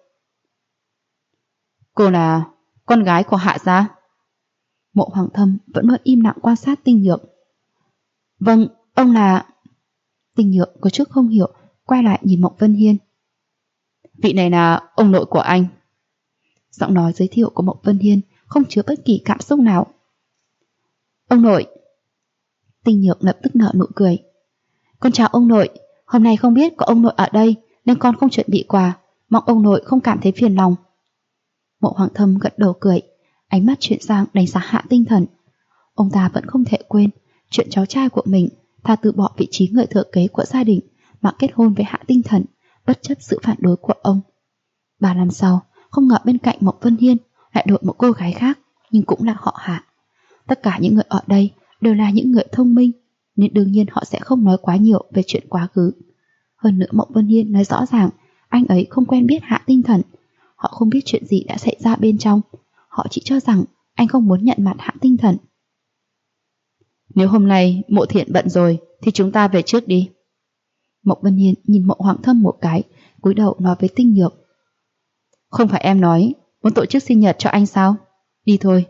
Cô là con gái của Hạ gia? Mộ Hoàng Thâm vẫn luôn im lặng quan sát Tinh Nhược. Vâng, ông là... Tinh Nhược có chút không hiểu, quay lại nhìn Mộc Vân Hiên. Vị này là ông nội của anh. Giọng nói giới thiệu của Mộc Vân Hiên không chứa bất kỳ cảm xúc nào. Ông nội. Tinh Nhược lập tức nở nụ cười. Con chào ông nội, hôm nay không biết có ông nội ở đây nên con không chuẩn bị quà, mong ông nội không cảm thấy phiền lòng. Mộ Hoàng Thâm gật đầu cười, ánh mắt chuyển sang đánh giá Hạ Tinh Thần. Ông ta vẫn không thể quên chuyện cháu trai của mình thà từ bỏ vị trí người thừa kế của gia đình mà kết hôn với Hạ Tinh Thần, bất chấp sự phản đối của ông. 3 năm sau, không ngờ bên cạnh Mộc Vân Hiên lại đội một cô gái khác, nhưng cũng là họ Hạ. Tất cả những người ở đây đều là những người thông minh, nên đương nhiên họ sẽ không nói quá nhiều về chuyện quá khứ. Hơn nữa Mộc Vân Hiên nói rõ ràng anh ấy không quen biết Hạ Tinh Thần. Họ không biết chuyện gì đã xảy ra bên trong. Họ chỉ cho rằng anh không muốn nhận mặt Hạ Tinh Thần. Nếu hôm nay Mộ Thiện bận rồi thì chúng ta về trước đi. Mộc Vân Hiên nhìn Mộ Hoàng Thâm một cái, cúi đầu nói với Tinh Nhược. Không phải em nói muốn tổ chức sinh nhật cho anh sao? Đi thôi.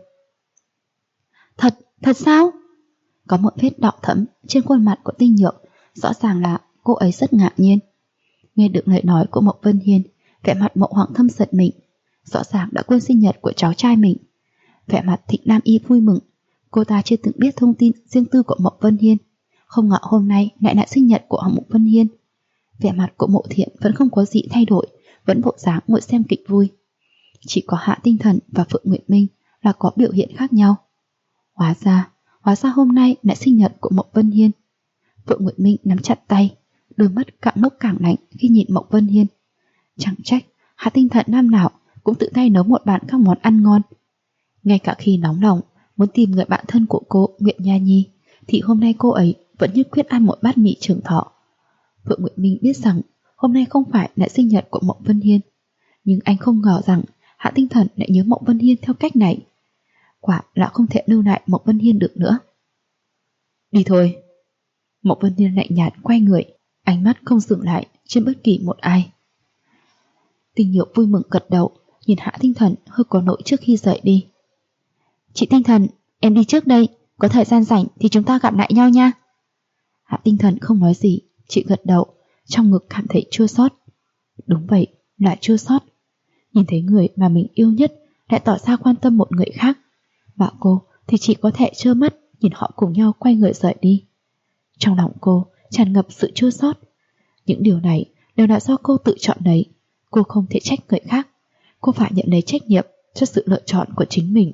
Thật sao? Có một vết đỏ thẫm trên khuôn mặt của Tinh Nhược, rõ ràng là cô ấy rất ngạc nhiên. Nghe được lời nói của Mộc Vân Hiên, vẻ mặt Mộ Hoàng Thâm giật mình, rõ ràng đã quên sinh nhật của cháu trai mình. Vẻ mặt Thịnh Nam Y vui mừng, cô ta chưa từng biết thông tin riêng tư của Mộc Vân Hiên, không ngờ hôm nay lại là sinh nhật của Mộc Vân Hiên. Vẻ mặt của Mộ Thiện vẫn không có gì thay đổi, vẫn bộ dáng ngồi xem kịch vui. Chỉ có Hạ Tinh Thần và Phượng Nguyệt Minh là có biểu hiện khác nhau. Hóa ra hôm nay là sinh nhật của Mộc Vân Hiên. Phượng Nguyệt Minh nắm chặt tay, đôi mắt càng lúc càng lạnh khi nhìn Mộc Vân Hiên. Chẳng trách Hạ Tinh Thần năm nào cũng tự tay nấu một bàn các món ăn ngon. Ngay cả khi nóng lòng muốn tìm người bạn thân của cô Nguyệt Nha Nhi, thì hôm nay cô ấy vẫn nhất quyết ăn một bát mì Trường Thọ. Phượng Nguyệt Minh biết rằng hôm nay không phải là sinh nhật của Mộc Vân Hiên, nhưng anh không ngờ rằng Hạ Tinh Thần lại nhớ Mộc Vân Hiên theo cách này. Quả là không thể lưu lại Mộc Vân Hiên được nữa. Đi thôi. Mộc Vân Hiên lạnh nhạt quay người, ánh mắt không dừng lại trên bất kỳ một ai. Tinh Nhược vui mừng gật đầu, nhìn Hạ Tinh Thần hơi có nỗi trước khi rời đi. Chị Tinh Thần, em đi trước đây, có thời gian rảnh thì chúng ta gặp lại nhau nha. Hạ Tinh Thần không nói gì, chỉ gật đầu, trong ngực cảm thấy chua xót. Đúng vậy, lại chua xót. Nhìn thấy người mà mình yêu nhất lại tỏ ra quan tâm một người khác, và cô thì chỉ có thể trơ mắt nhìn họ cùng nhau quay người rời đi. Trong lòng cô tràn ngập sự chua xót. Những điều này đều là do cô tự chọn lấy. Cô không thể trách người khác. Cô phải nhận lấy trách nhiệm cho sự lựa chọn của chính mình.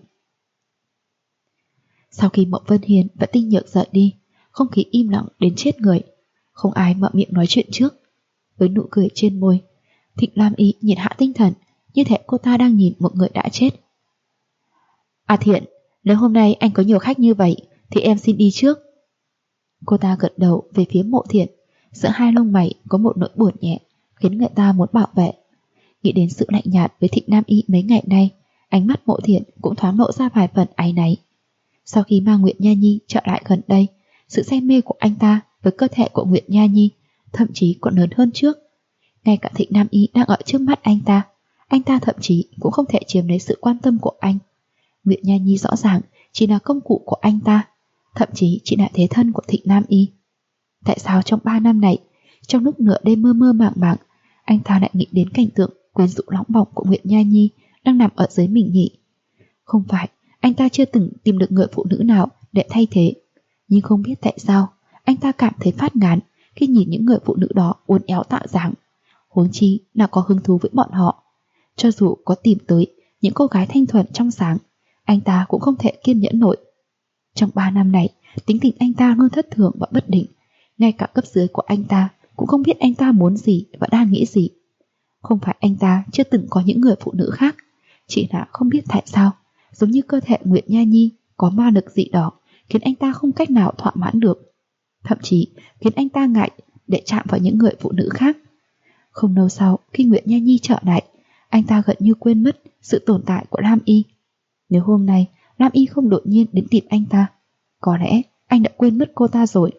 Sau khi Mộc Vân Hiên và Tinh Nhược rời đi, không khí im lặng đến chết người. Không ai mở miệng nói chuyện trước. với nụ cười trên môi. Thịnh Lam Y nhìn Hạ Tinh Thần, như thể cô ta đang nhìn một người đã chết. À Thiện, nếu hôm nay anh có nhiều khách như vậy thì em xin đi trước. Cô ta gật đầu về phía Mộ Thiện, giữa hai lông mày có một nỗi buồn nhẹ, khiến người ta muốn bảo vệ. Nghĩ đến sự lạnh nhạt với Thịnh Nam Y mấy ngày nay, ánh mắt Mộ Thiện cũng thoáng lộ ra vài phần áy náy. Sau khi mang Nguyệt Nha Nhi trở lại gần đây, sự say mê của anh ta với cơ thể của Nguyệt Nha Nhi thậm chí còn lớn hơn trước. Ngay cả Thịnh Nam Y đang ở trước mắt anh ta thậm chí cũng không thể chiếm lấy sự quan tâm của anh. Nguyệt Nha Nhi rõ ràng chỉ là công cụ của anh ta, thậm chí chỉ là thế thân của Thịnh Nam Y. Tại sao trong 3 năm này, trong lúc nửa đêm mơ mơ màng màng, anh ta lại nghĩ đến cảnh tượng quyến rũ nóng bỏng của Nguyệt Nha Nhi đang nằm ở dưới mình nhỉ? Không phải anh ta chưa từng tìm được người phụ nữ nào để thay thế, nhưng không biết tại sao anh ta cảm thấy phát ngán khi nhìn những người phụ nữ đó uốn éo tạo dáng, huống chi là có hứng thú với bọn họ. Cho dù có tìm tới những cô gái thanh thuần trong sáng, anh ta cũng không thể kiên nhẫn nổi. Trong 3 năm này, tính tình anh ta luôn thất thường và bất định. Ngay cả cấp dưới của anh ta cũng không biết anh ta muốn gì và đang nghĩ gì. Không phải anh ta chưa từng có những người phụ nữ khác, chỉ là không biết tại sao, giống như cơ thể Nguyệt Nha Nhi có ma lực gì đó khiến anh ta không cách nào thỏa mãn được, thậm chí khiến anh ta ngại để chạm vào những người phụ nữ khác. Không lâu sau, khi Nguyệt Nha Nhi trở lại, anh ta gần như quên mất sự tồn tại của Lam Y. Nếu hôm nay Lam Y không đột nhiên đến tìm anh ta, có lẽ anh đã quên mất cô ta rồi.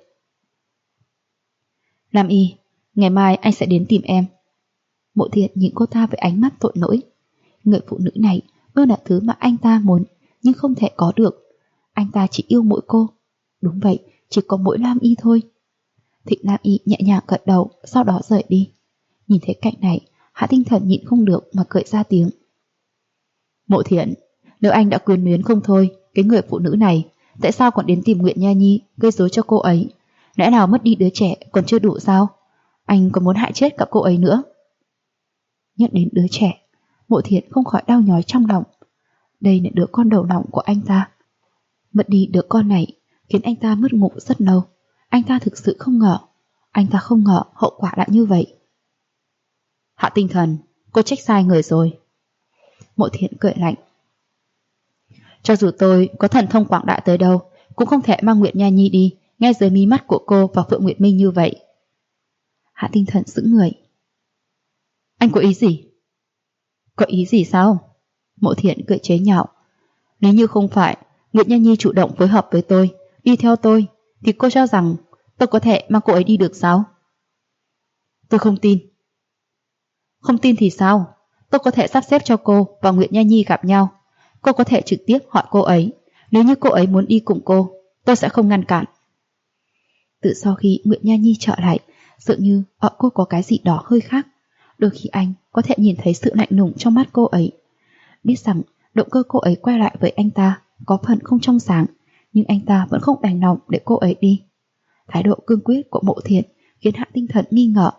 Lam Y, ngày mai anh sẽ đến tìm em. Mộ Thiện nhìn cô ta với ánh mắt tội lỗi. Người phụ nữ này luôn là thứ mà anh ta muốn nhưng không thể có được. Anh ta chỉ yêu mỗi cô. Đúng vậy, chỉ có mỗi Lam Y thôi. Thịnh Lam Y nhẹ nhàng gật đầu, sau đó rời đi. Nhìn thấy cảnh này, Hạ Tinh Thần nhịn không được mà cười ra tiếng. Mộ Thiện, nếu anh đã quyến luyến không thôi cái người phụ nữ này, tại sao còn đến tìm Nguyệt Nha Nhi gây rối cho cô ấy? Lẽ nào mất đi đứa trẻ còn chưa đủ sao? Anh còn muốn hại chết cả cô ấy nữa. Nhắc đến đứa trẻ, Mộ Thiện không khỏi đau nhói trong lòng. Đây là đứa con đầu lòng của anh ta. Mất đi đứa con này khiến anh ta mất ngủ rất lâu. Anh ta thực sự không ngờ. Anh ta không ngờ hậu quả lại như vậy. Hạ Tinh Thần, cô trách sai người rồi. Mộ Thiện cười lạnh. Cho dù tôi có thần thông quảng đại tới đâu, cũng không thể mang Nguyệt Nha Nhi đi ngay dưới mí mắt của cô và Phượng Nguyệt Minh như vậy. Hạ Tinh Thần sững người. Anh có ý gì? Có ý gì sao? Mộ Thiện cười chế nhạo. Nếu như không phải Nguyệt Nha Nhi chủ động phối hợp với tôi, đi theo tôi, thì cô cho rằng tôi có thể mang cô ấy đi được sao? Tôi không tin. Không tin thì sao? Tôi có thể sắp xếp cho cô và Nguyệt Nha Nhi gặp nhau. Cô có thể trực tiếp hỏi cô ấy. Nếu như cô ấy muốn đi cùng cô, tôi sẽ không ngăn cản. Từ sau khi Nguyệt Nha Nhi trở lại, dường như ở cô có cái gì đó hơi khác. Đôi khi anh có thể nhìn thấy sự lạnh lùng trong mắt cô ấy. Biết rằng động cơ cô ấy quay lại với anh ta có phần không trong sáng, nhưng anh ta vẫn không đành lòng để cô ấy đi. Thái độ cương quyết của Mộ Thiện khiến Hạ Tinh Thần nghi ngờ.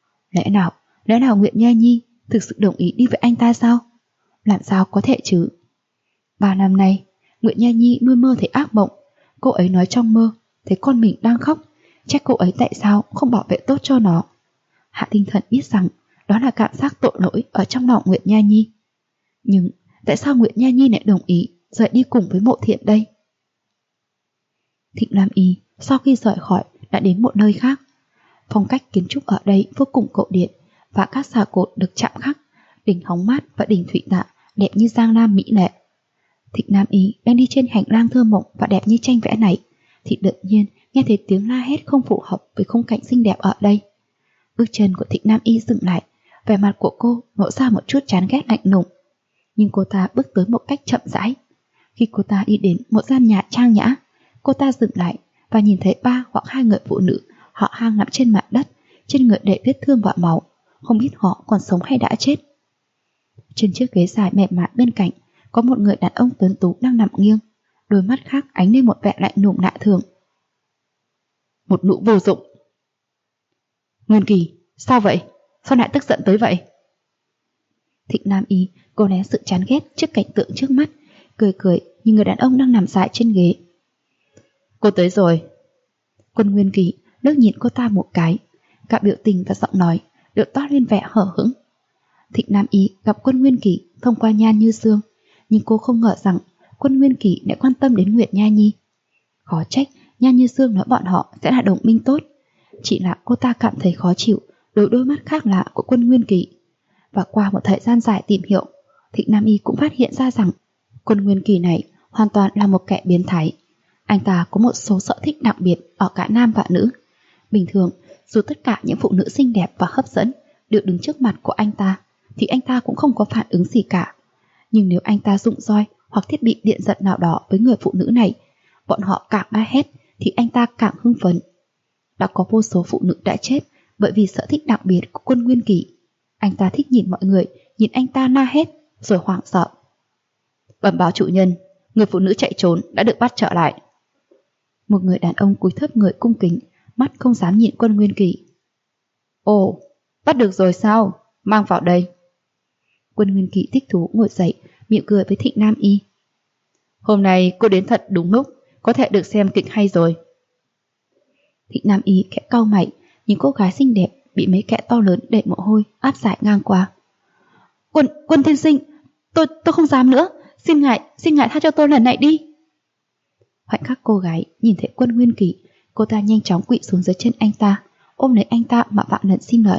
Lẽ nào Nguyệt Nha Nhi thực sự đồng ý đi với anh ta sao? Làm sao có thể chứ? 3 năm nay, Nguyệt Nha Nhi nuôi mơ thấy ác mộng. Cô ấy nói trong mơ thấy con mình đang khóc, trách cô ấy tại sao không bảo vệ tốt cho nó. Hạ Tinh Thần biết rằng đó là cảm giác tội lỗi ở trong lòng Nguyệt Nha Nhi. Nhưng tại sao Nguyệt Nha Nhi lại đồng ý rời đi cùng với Mộ Thiện đây? Thịnh Lam Y sau khi rời khỏi đã đến một nơi khác. Phong cách kiến trúc ở đây vô cùng cổ điển và các xà cột được chạm khắc, đỉnh hóng mát và đỉnh thủy tạ đẹp như giang nam mỹ lệ. Thịnh Nam Y đang đi trên hành lang thơ mộng và đẹp như tranh vẽ này thì đột nhiên nghe thấy tiếng la hét không phù hợp với khung cảnh xinh đẹp ở đây. Bước chân của Thịnh Nam Y dừng lại, vẻ mặt của cô lộ ra một chút chán ghét lạnh lùng. Nhưng cô ta bước tới một cách chậm rãi. Khi cô ta đi đến một gian nhà trang nhã, cô ta dừng lại và nhìn thấy 3 hoặc 2 người phụ nữ họ hang nằm trên mặt đất, trên người đầy vết thương và máu, không biết họ còn sống hay đã chết. Trên chiếc ghế dài mềm mại bên cạnh có một người đàn ông tuấn tú đang nằm nghiêng, đôi mắt khác ánh lên một vẻ lạnh lùng lạ thường. Một lũ vô dụng. Nguyên Kỳ, sao vậy? Sao lại tức giận tới vậy? Thịnh Nam Y cố nén sự chán ghét trước cảnh tượng trước mắt, cười nhìn người đàn ông đang nằm dài trên ghế. Cô tới rồi. Quân Nguyên Kỳ liếc nhìn cô ta một cái, cả biểu tình và giọng nói đều toát lên vẻ hở hững. Thịnh Nam Y gặp Quân Nguyên Kỳ thông qua Nhan Như Sương, nhưng cô không ngờ rằng Quân Nguyên Kỳ lại quan tâm đến Nguyệt Nha Nhi. Khó trách Nhan Như Sương nói bọn họ sẽ là đồng minh tốt. Chỉ là cô ta cảm thấy khó chịu đối đôi mắt khác lạ của Quân Nguyên Kỳ. Và qua một thời gian dài tìm hiểu, Thịnh Nam Y cũng phát hiện ra rằng Quân Nguyên Kỳ này hoàn toàn là một kẻ biến thái. Anh ta có một số sở thích đặc biệt ở cả nam và nữ. Bình thường, dù tất cả những phụ nữ xinh đẹp và hấp dẫn đều đứng trước mặt của anh ta, thì anh ta cũng không có phản ứng gì cả. Nhưng nếu anh ta dụng roi hoặc thiết bị điện giật nào đó với người phụ nữ này, bọn họ càng la hét thì anh ta càng hưng phấn. Đã có vô số phụ nữ đã chết bởi vì sở thích đặc biệt của Quân Nguyên Kỳ. Anh ta thích nhìn mọi người nhìn anh ta la hét rồi hoảng sợ. Bẩm báo chủ nhân, người phụ nữ chạy trốn đã được bắt trở lại. Một người đàn ông cúi thấp người cung kính, mắt không dám nhìn Quân Nguyên Kỳ. Ồ, bắt được rồi sao? Mang vào đây. Quân Nguyên Kỳ thích thú ngồi dậy, miệng cười với Thịnh Nam Y. Hôm nay cô đến thật đúng lúc, có thể được xem kịch hay rồi. Thịnh Nam Y khẽ cau mày, nhìn cô gái xinh đẹp bị mấy kẻ to lớn đẩy mồ hôi áp giải ngang qua. Quân tiên sinh, tôi không dám nữa, xin ngài tha cho tôi lần này đi. Khoảnh khắc cô gái nhìn thấy Quân Nguyên Kỳ, cô ta nhanh chóng quỵ xuống dưới chân anh ta, ôm lấy anh ta mà vạn lần xin lỗi.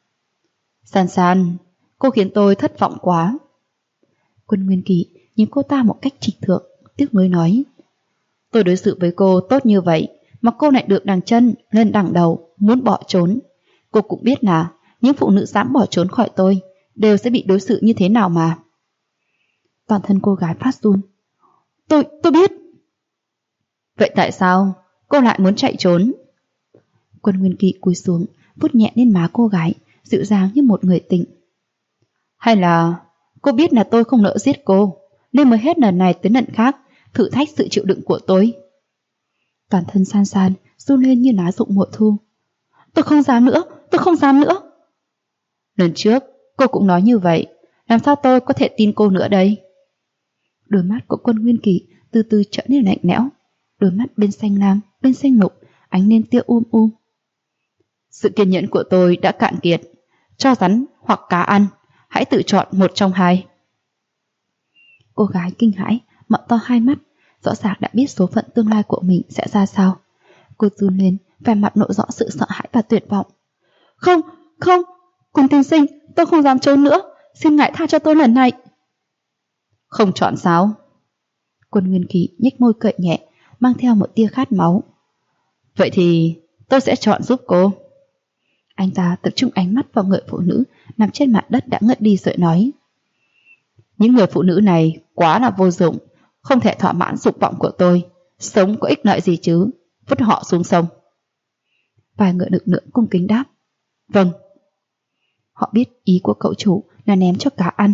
San San, cô khiến tôi thất vọng quá. Quân Nguyên Kỳ nhìn cô ta một cách trịch thượng, tiếc nuối nói. Tôi đối xử với cô tốt như vậy, mà cô lại được đằng chân lên đằng đầu, muốn bỏ trốn. Cô cũng biết là những phụ nữ dám bỏ trốn khỏi tôi đều sẽ bị đối xử như thế nào mà. Toàn thân cô gái phát run. Tôi biết. Vậy tại sao cô lại muốn chạy trốn? Quân Nguyên Kỳ cúi xuống, vuốt nhẹ lên má cô gái, dịu dàng như một người tình. Hay là cô biết là tôi không nỡ giết cô, nên mới hết lần này tới lần khác thử thách sự chịu đựng của tôi? Toàn thân San San run lên như lá rụng mùa thu. Tôi không dám nữa. Lần trước cô cũng nói như vậy, làm sao tôi có thể tin cô nữa đây? Đôi mắt của Quân Nguyên Kỳ từ từ trở nên lạnh lẽo, đôi mắt bên xanh lam, bên xanh lục ánh lên tia Sự kiên nhẫn của tôi đã cạn kiệt, cho rắn hoặc cá ăn, hãy tự chọn một trong hai. Cô gái kinh hãi, mở to hai mắt, rõ ràng đã biết số phận tương lai của mình sẽ ra sao. Cô run lên, vẻ mặt lộ rõ sự sợ hãi và tuyệt vọng. Không, Quân tiên sinh, tôi không dám trốn nữa, xin ngài tha cho tôi lần này. Không chọn sao? Quân Nguyên Kỳ nhếch môi cười nhẹ, mang theo một tia khát máu. Vậy thì tôi sẽ chọn giúp cô. Anh ta tập trung ánh mắt vào người phụ nữ nằm trên mặt đất đã ngất đi rồi nói. Những người phụ nữ này quá là vô dụng, không thể thỏa mãn dục vọng của tôi. Sống có ích lợi gì chứ, vứt họ xuống sông. Vài người lực lượng cung kính đáp. Vâng. Họ biết ý của cậu chủ là ném cho cá ăn.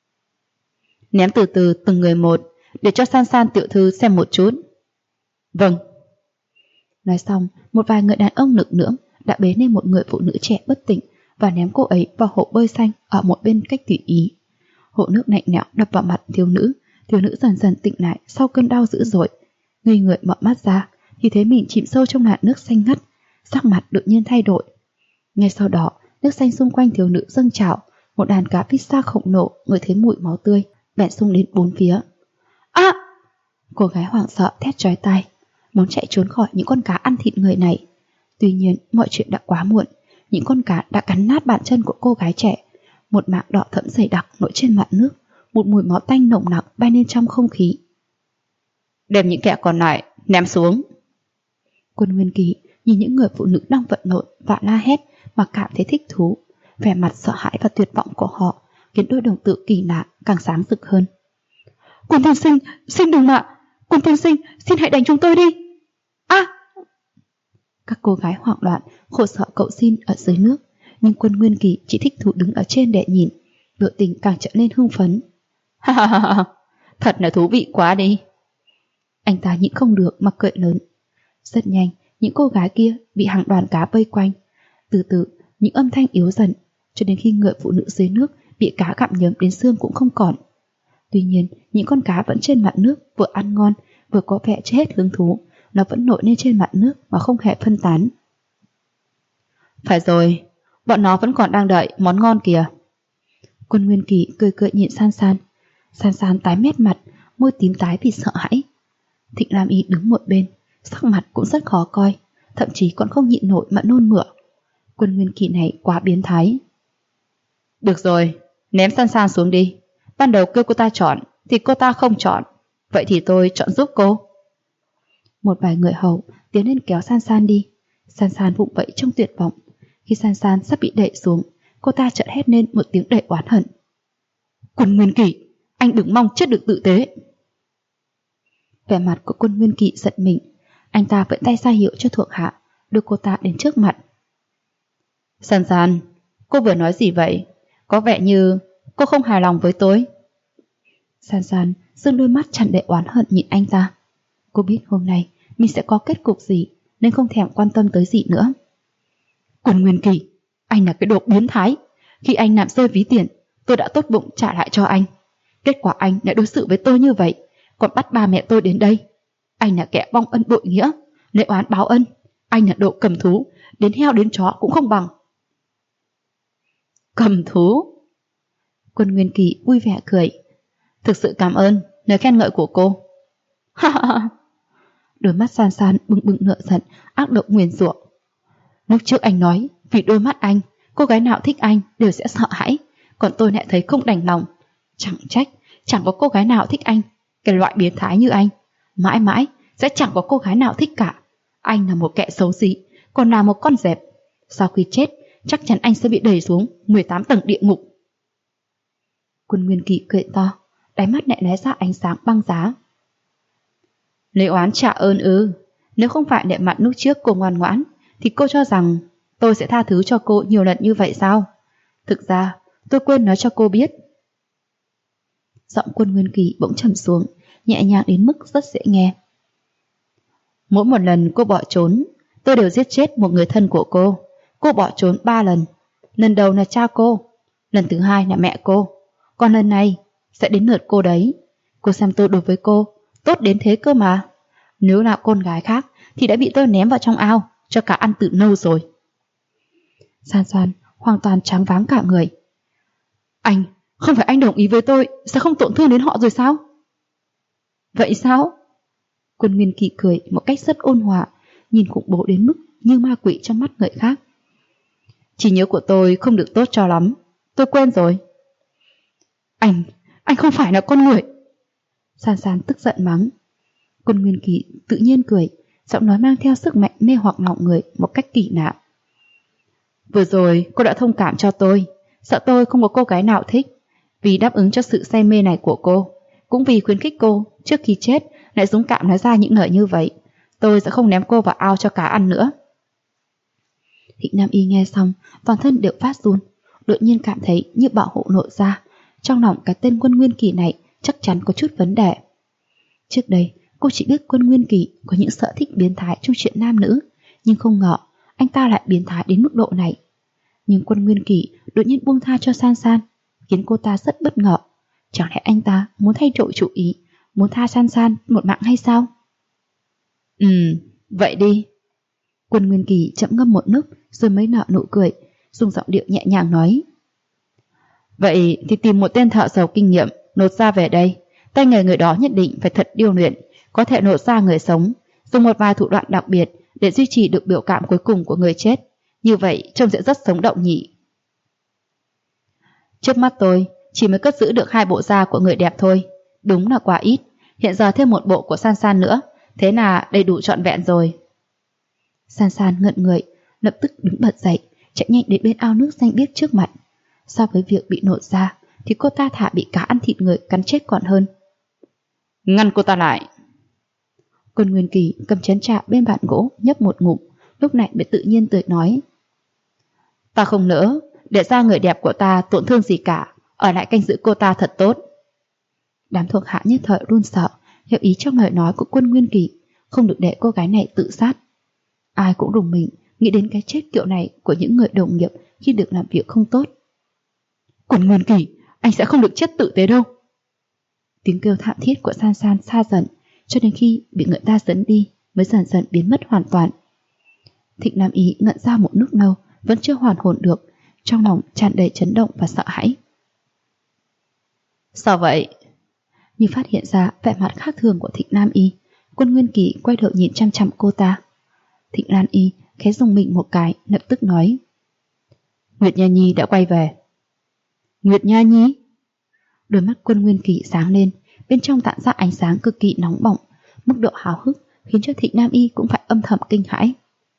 Ném từ từ từng người một, để cho San San tiểu thư xem một chút. Vâng. Nói xong, một vài người đàn ông nực nưỡng đã bế lên một người phụ nữ trẻ bất tỉnh và ném cô ấy vào hồ bơi xanh ở một bên cách tùy ý. Hồ nước lạnh lẽo đập vào mặt thiếu nữ dần dần tỉnh lại sau cơn đau dữ dội. Ngây người mở mắt ra thì thấy mình chìm sâu trong làn nước xanh ngắt, sắc mặt đột nhiên thay đổi. Ngay sau đó, nước xanh xung quanh thiếu nữ dâng trào, một đàn cá pizza khổng lồ ngửi thấy mùi máu tươi bèn xung đến bốn phía. À! Cô gái hoảng sợ thét chói tai, muốn chạy trốn khỏi những con cá ăn thịt người này. Tuy nhiên, mọi chuyện đã quá muộn. Những con cá đã cắn nát bàn chân của cô gái trẻ. Một mảng đỏ thẫm dày đặc nổi trên mặt nước, một mùi máu tanh nồng nặc bay lên trong không khí. Đem những kẻ còn lại ném xuống. Quân Nguyên Kỳ nhìn những người phụ nữ đang vận lộn và la hét mà cảm thấy thích thú. Vẻ mặt sợ hãi và tuyệt vọng của họ khiến đôi đồng tử kỳ lạ càng sáng rực hơn. Quân tiên sinh, xin đừng mà. Quân tiên sinh, xin hãy đánh chúng tôi đi. À! Các cô gái hoảng loạn, khổ sở cậu xin ở dưới nước, nhưng Quân Nguyên Kỳ chỉ thích thú đứng ở trên để nhìn, biểu tình càng trở nên hưng phấn. Ha ha ha ha, thật là thú vị quá đi. Anh ta nhịn không được mà cười lớn. Rất nhanh, những cô gái kia bị hàng đoàn cá vây quanh. Từ từ, những âm thanh yếu dần, cho đến khi người phụ nữ dưới nước bị cá gặm nhấm đến xương cũng không còn. Tuy nhiên, những con cá vẫn trên mặt nước, vừa ăn ngon, vừa có vẻ chưa hết hứng thú. Nó vẫn nổi lên trên mặt nước mà không hề phân tán. Phải rồi, Bọn nó vẫn còn đang đợi món ngon kìa. Quân Nguyên Kỳ cười cười nhìn San San. San San tái mét mặt, môi tím tái vì sợ hãi. Thịnh Lam Y đứng một bên, sắc mặt cũng rất khó coi, thậm chí còn không nhịn nổi mà nôn mửa. Quân Nguyên Kỳ này quá biến thái. Được rồi, ném San San xuống đi. Ban đầu kêu cô ta chọn thì cô ta không chọn, vậy thì tôi chọn giúp cô. Một vài người hầu tiến lên kéo San San đi. San San vụng vẫy trong tuyệt vọng. Khi San San sắp bị đẩy xuống, cô ta chợt hét lên một tiếng đầy oán hận. Quân Nguyên Kỳ, anh đừng mong chết được tử tế. Vẻ mặt của Quân Nguyên Kỳ giận mình. Anh ta vẫn tay ra hiệu cho thuộc hạ, đưa cô ta đến trước mặt. San San, cô vừa nói gì vậy? Có vẻ như cô không hài lòng với tôi. San San dương đôi mắt tràn đầy oán hận nhìn anh ta. Cô biết hôm nay mình sẽ có kết cục gì, nên không thèm quan tâm tới gì nữa. Quân Nguyên Kỳ, anh là cái đồ biến thái. Khi anh làm rơi ví tiền, tôi đã tốt bụng trả lại cho anh. Kết quả anh lại đối xử với tôi như vậy, còn bắt ba mẹ tôi đến đây. Anh là kẻ vong ân bội nghĩa, lễ oán báo ân. Anh là đồ cầm thú, đến heo đến chó cũng không bằng. Cầm thú? Quân Nguyên Kỳ vui vẻ cười. Thực sự cảm ơn lời khen ngợi của cô. Đôi mắt San San bừng bừng nợ giận, ác độc nguyền rủa. Lúc trước anh nói, vì đôi mắt anh, cô gái nào thích anh đều sẽ sợ hãi, còn tôi lại thấy không đành lòng. Chẳng trách, chẳng có cô gái nào thích anh. Cái loại biến thái như anh, mãi mãi sẽ chẳng có cô gái nào thích cả. Anh là một kẻ xấu xí, còn là một con dẹp. Sau khi chết, chắc chắn anh sẽ bị đẩy xuống 18 tầng địa ngục. Quân Nguyên Kỳ cười to, đáy mắt lại lóe ra ánh sáng băng giá. Lễ oán trả ơn ư? Nếu không phải nệ mặt lúc trước cô ngoan ngoãn, thì cô cho rằng tôi sẽ tha thứ cho cô nhiều lần như vậy sao? Thực ra, tôi quên nói cho cô biết. Giọng Quân Nguyên Kỳ bỗng trầm xuống, nhẹ nhàng đến mức rất dễ nghe. Mỗi một lần cô bỏ trốn, tôi đều giết chết một người thân của cô. Cô bỏ trốn 3 lần. Lần đầu là cha cô, lần thứ 2 là mẹ cô, còn lần này sẽ đến lượt cô đấy. Cô xem tôi đối với cô tốt đến thế cơ mà. Nếu là con gái khác thì đã bị tôi ném vào trong ao cho cả ăn tự nâu rồi. San San hoàn toàn tráng váng cả người. Anh, không phải anh đồng ý với tôi sẽ không tổn thương đến họ rồi sao? Vậy sao? Quân Nguyên Kỳ cười một cách rất ôn hòa, nhìn khủng bố đến mức như ma quỷ trong mắt người khác. Trí nhớ của tôi không được tốt cho lắm, tôi quên rồi. Anh không phải là con người. San San tức giận mắng. Quân Nguyên Kỳ tự nhiên cười, giọng nói mang theo sức mạnh mê hoặc lòng người một cách kỳ lạ. Vừa rồi cô đã thông cảm cho tôi, sợ tôi không có cô gái nào thích. Vì đáp ứng cho sự say mê này của cô, cũng vì khuyến khích cô trước khi chết lại dũng cảm nói ra những lời như vậy, tôi sẽ không ném cô vào ao cho cá ăn nữa. Thịnh Nam Y nghe xong, toàn thân đều phát run, đột nhiên cảm thấy như bảo hộ nộ ra. Trong lòng cái tên Quân Nguyên Kỳ này chắc chắn có chút vấn đề. Trước đây, cô chỉ biết Quân Nguyên Kỳ có những sở thích biến thái trong chuyện nam nữ, nhưng không ngờ anh ta lại biến thái đến mức độ này. Nhưng Quân Nguyên Kỳ đột nhiên buông tha cho San San, khiến cô ta rất bất ngờ. Chẳng lẽ anh ta muốn thay đổi chủ ý, muốn tha San San một mạng hay sao? Vậy đi. Quân Nguyên Kỳ chậm ngâm một lúc rồi mới nở nụ cười, dùng giọng điệu nhẹ nhàng nói. Vậy thì tìm một tên thợ giàu kinh nghiệm, nốt ra về đây. Tay nghề người đó nhất định phải thật điêu luyện, có thể nốt ra người sống, dùng một vài thủ đoạn đặc biệt để duy trì được biểu cảm cuối cùng của người chết. Như vậy trông sẽ rất sống động nhỉ. Trước mắt tôi chỉ mới cất giữ được 2 bộ da của người đẹp thôi, đúng là quá ít. Hiện giờ thêm một bộ của San San nữa, thế là đầy đủ trọn vẹn rồi. San San ngẩn người, lập tức đứng bật dậy, chạy nhanh đến bên ao nước xanh biếc trước mặt. So với việc bị nổ ra thì cô ta thà bị cá ăn thịt người cắn chết còn hơn. Ngăn cô ta lại. Quân Nguyên Kỳ cầm chén trà bên bàn gỗ nhấp một ngụm, lúc này mới tự nhiên tươi nói. Ta không nỡ để ra người đẹp của ta tổn thương gì cả, ở lại canh giữ cô ta thật tốt. Đám thuộc hạ nhất thời run sợ, hiểu ý trong lời nói của Quân Nguyên Kỳ, không được để cô gái này tự sát. Ai cũng rùng mình nghĩ đến cái chết kiểu này của những người đồng nghiệp khi được làm việc không tốt. Quân Nguyên Kỳ, anh sẽ không được chết tử tế đâu. Tiếng kêu thảm thiết của San San xa dần, cho đến khi bị người ta dẫn đi mới dần dần biến mất hoàn toàn. Thịnh Nam Y ngẩn ra một lúc lâu vẫn chưa hoàn hồn được, trong lòng tràn đầy chấn động và sợ hãi. Sao vậy? Như phát hiện ra vẻ mặt khác thường của Thịnh Nam Y, Quân Nguyên Kỳ quay đầu nhìn chăm chăm cô ta. Thịnh Lan Y khẽ rùng mình một cái, lập tức nói: Nguyệt Nha Nhi đã quay về. Nguyệt Nha Nhi? Đôi mắt Quân Nguyên Kỳ sáng lên, bên trong tản ra ánh sáng cực kỳ nóng bỏng, mức độ háo hức khiến cho Thịnh Nam Y cũng phải âm thầm kinh hãi.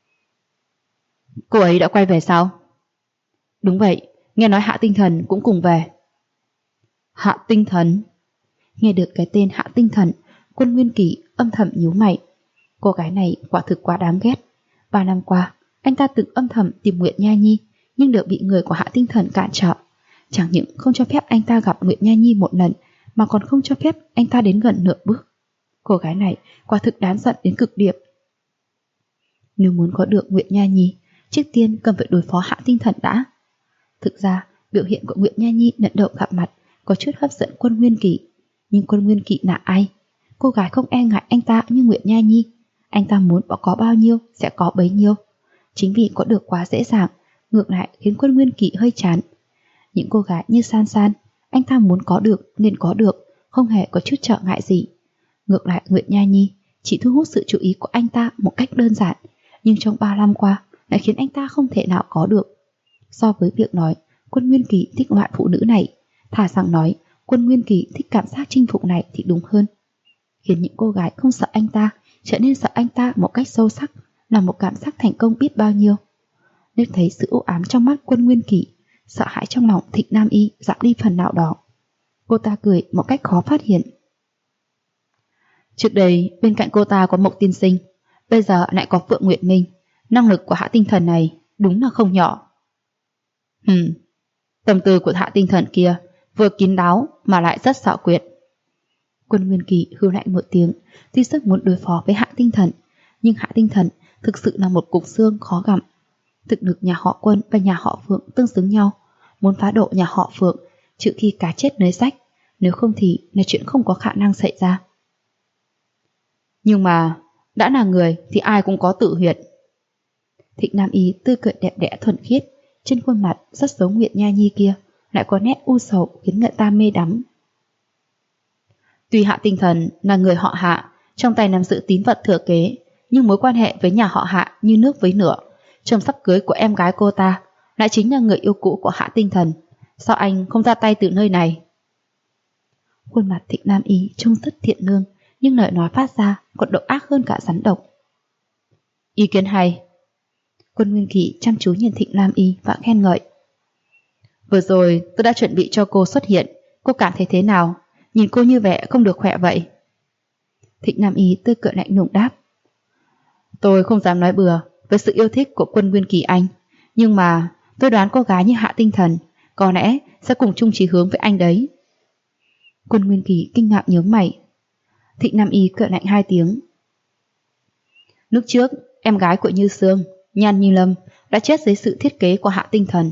Cô ấy đã quay về sao? Đúng vậy, nghe nói Hạ Tinh Thần cũng cùng về. Hạ Tinh Thần? Nghe được cái tên Hạ Tinh Thần, Quân Nguyên Kỳ âm thầm nhíu mày. Cô gái này quả thực quá đáng ghét. 3 năm qua, anh ta từng âm thầm tìm Nguyệt Nha Nhi, nhưng đều bị người của Hạ Tinh Thần cản trở. Chẳng những không cho phép anh ta gặp Nguyệt Nha Nhi một lần, mà còn không cho phép anh ta đến gần nửa bước. Cô gái này quả thực đáng giận đến cực điểm. Nếu muốn có được Nguyệt Nha Nhi, trước tiên cần phải đối phó Hạ Tinh Thần đã. Thực ra, biểu hiện của Nguyệt Nha Nhi lần đầu gặp mặt có chút hấp dẫn Quân Nguyên Kỳ. Nhưng Quân Nguyên Kỳ là ai? Cô gái không e ngại anh ta như Nguyệt Nha Nhi. Anh ta muốn có bao nhiêu sẽ có bấy nhiêu. Chính vì có được quá dễ dàng, ngược lại khiến Quân Nguyên Kỳ hơi chán. Những cô gái như San San, anh ta muốn có được nên có được, không hề có chút trở ngại gì. Ngược lại Nguyệt Nha Nhi chỉ thu hút sự chú ý của anh ta một cách đơn giản, nhưng trong 3 năm qua lại khiến anh ta không thể nào có được. So với việc nói Quân Nguyên Kỳ thích loại phụ nữ này, thà rằng nói Quân Nguyên Kỳ thích cảm giác chinh phục này thì đúng hơn. Khiến những cô gái không sợ anh ta trở nên sợ anh ta một cách sâu sắc là một cảm giác thành công biết bao nhiêu. Nếu thấy sự u ám trong mắt Quân Nguyên Kỳ, sợ hãi trong lòng Thịnh Nam Y giảm đi phần nào đó. Cô ta cười một cách khó phát hiện. Trước đây bên cạnh cô ta có Mộc tiên sinh, bây giờ lại có Phượng Nguyệt Minh. Năng lực của Hạ Tinh Thần này đúng là không nhỏ. Tâm tư của Hạ Tinh Thần kia vừa kín đáo mà lại rất xảo quyệt. Quân Nguyên Kỳ hư lạnh một tiếng, tuy rất muốn đối phó với Hạ Tinh Thần, nhưng Hạ Tinh Thần thực sự là một cục xương khó gặm. Thực lực nhà họ Quân và nhà họ Phượng tương xứng nhau, muốn phá đổ nhà họ Phượng trừ khi cá chết lưới rách, nếu không thì là chuyện không có khả năng xảy ra. Nhưng mà đã là người thì ai cũng có tự huyệt. Thịnh Nam Y tươi cười đẹp đẽ thuần khiết, trên khuôn mặt rất giống Nguyệt Nha Nhi kia lại có nét u sầu khiến người ta mê đắm. Tuy Hạ Tinh Thần là người họ Hạ, trong tay nắm giữ tín vật thừa kế, nhưng mối quan hệ với nhà họ Hạ như nước với lửa. Chồng sắp cưới của em gái cô ta lại chính là người yêu cũ của Hạ Tinh Thần. Sao anh không ra tay từ nơi này? Khuôn mặt Thịnh Nam Y trông rất thiện lương, nhưng lời nói phát ra còn độc ác hơn cả rắn độc. Ý kiến hay. Quân Nguyên Kỳ chăm chú nhìn Thịnh Nam Y và khen ngợi. Vừa rồi tôi đã chuẩn bị cho cô xuất hiện, cô cảm thấy thế nào? Nhìn cô như vẻ không được khỏe vậy. Thịnh Nam Y tươi cười lạnh lùng đáp. Tôi không dám nói bừa với sự yêu thích của Quân Nguyên Kỳ anh, nhưng mà tôi đoán cô gái như Hạ Tinh Thần có lẽ sẽ cùng chung chí hướng với anh đấy. Quân Nguyên Kỳ kinh ngạc nhướng mày. Thịnh Nam Y cười lạnh 2 tiếng. Lúc trước em gái của Như Sương, Nhan Như Lâm đã chết dưới sự thiết kế của Hạ Tinh Thần.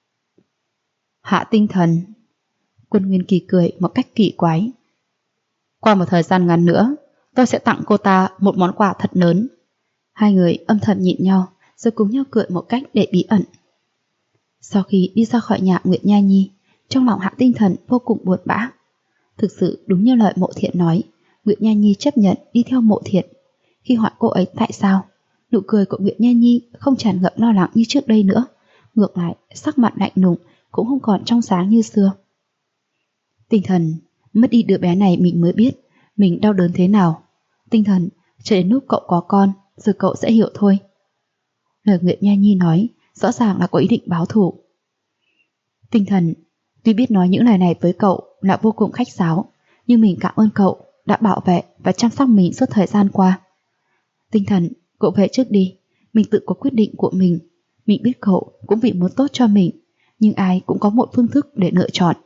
Hạ Tinh Thần? Quân Nguyên Kỳ cười một cách kỳ quái. Qua một thời gian ngắn nữa, tôi sẽ tặng cô ta một món quà thật lớn. Hai người âm thầm nhìn nhau, rồi cùng nhau cười một cách để bí ẩn. Sau khi đi ra khỏi nhà Nguyệt Nha Nhi, trong lòng Hạ Tinh Thần vô cùng buồn bã. Thực sự đúng như lời Mộ Thiện nói, Nguyệt Nha Nhi chấp nhận đi theo Mộ Thiện. Khi hỏi cô ấy tại sao, nụ cười của Nguyệt Nha Nhi không tràn ngập lo lắng như trước đây nữa. Ngược lại, sắc mặt lạnh lùng cũng không còn trong sáng như xưa. Tinh Thần, mất đi đứa bé này mình mới biết mình đau đớn thế nào. Tinh Thần, chờ đến lúc cậu có con, rồi cậu sẽ hiểu thôi. Lời Nguyệt Nha Nhi nói rõ ràng là có ý định báo thù. Tinh Thần, tuy biết nói những lời này với cậu là vô cùng khách sáo, nhưng mình cảm ơn cậu đã bảo vệ và chăm sóc mình suốt thời gian qua. Tinh Thần, cậu về trước đi, mình tự có quyết định của mình. Mình biết cậu cũng vì muốn tốt cho mình, nhưng ai cũng có một phương thức để lựa chọn.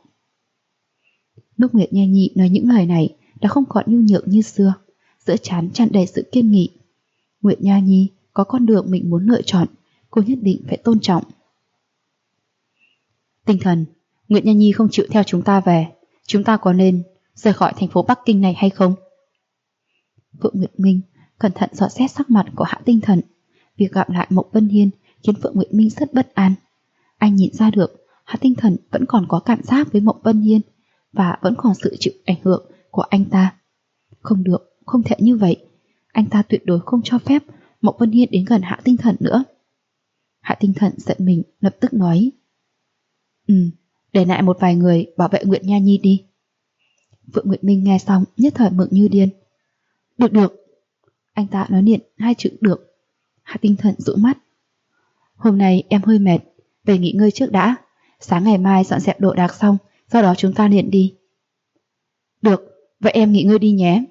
Lúc Nguyệt Nha Nhi nói những lời này đã không còn nhu nhược như xưa, giữa trán tràn đầy sự kiên nghị. Nguyệt Nha Nhi có con đường mình muốn lựa chọn, cô nhất định phải tôn trọng. Tinh Thần, Nguyệt Nha Nhi không chịu theo chúng ta về, chúng ta có nên rời khỏi thành phố Bắc Kinh này hay không? Phượng Nguyệt Minh cẩn thận dò xét sắc mặt của Hạ Tinh Thần. Việc gặp lại Mộc Vân Hiên khiến Phượng Nguyệt Minh rất bất an. Anh nhìn ra được Hạ Tinh Thần vẫn còn có cảm giác với Mộng Vân Hiên và vẫn còn sự chịu ảnh hưởng của anh ta. Không được, không thể như vậy. Anh ta tuyệt đối không cho phép Mộng Vân Hiên đến gần Hạ Tinh Thần nữa. Hạ Tinh Thần giận mình, lập tức nói: để lại một vài người bảo vệ Nguyệt Nha Nhi đi. Phượng Nguyệt Minh nghe xong nhất thời mừng như điên. Được được. Anh ta nói liền hai chữ được. Hạ Tinh Thần dụi mắt. Hôm nay em hơi mệt, về nghỉ ngơi trước đã. Sáng ngày mai dọn dẹp đồ đạc xong, sau đó chúng ta liền đi. Được, vậy em nghỉ ngơi đi nhé.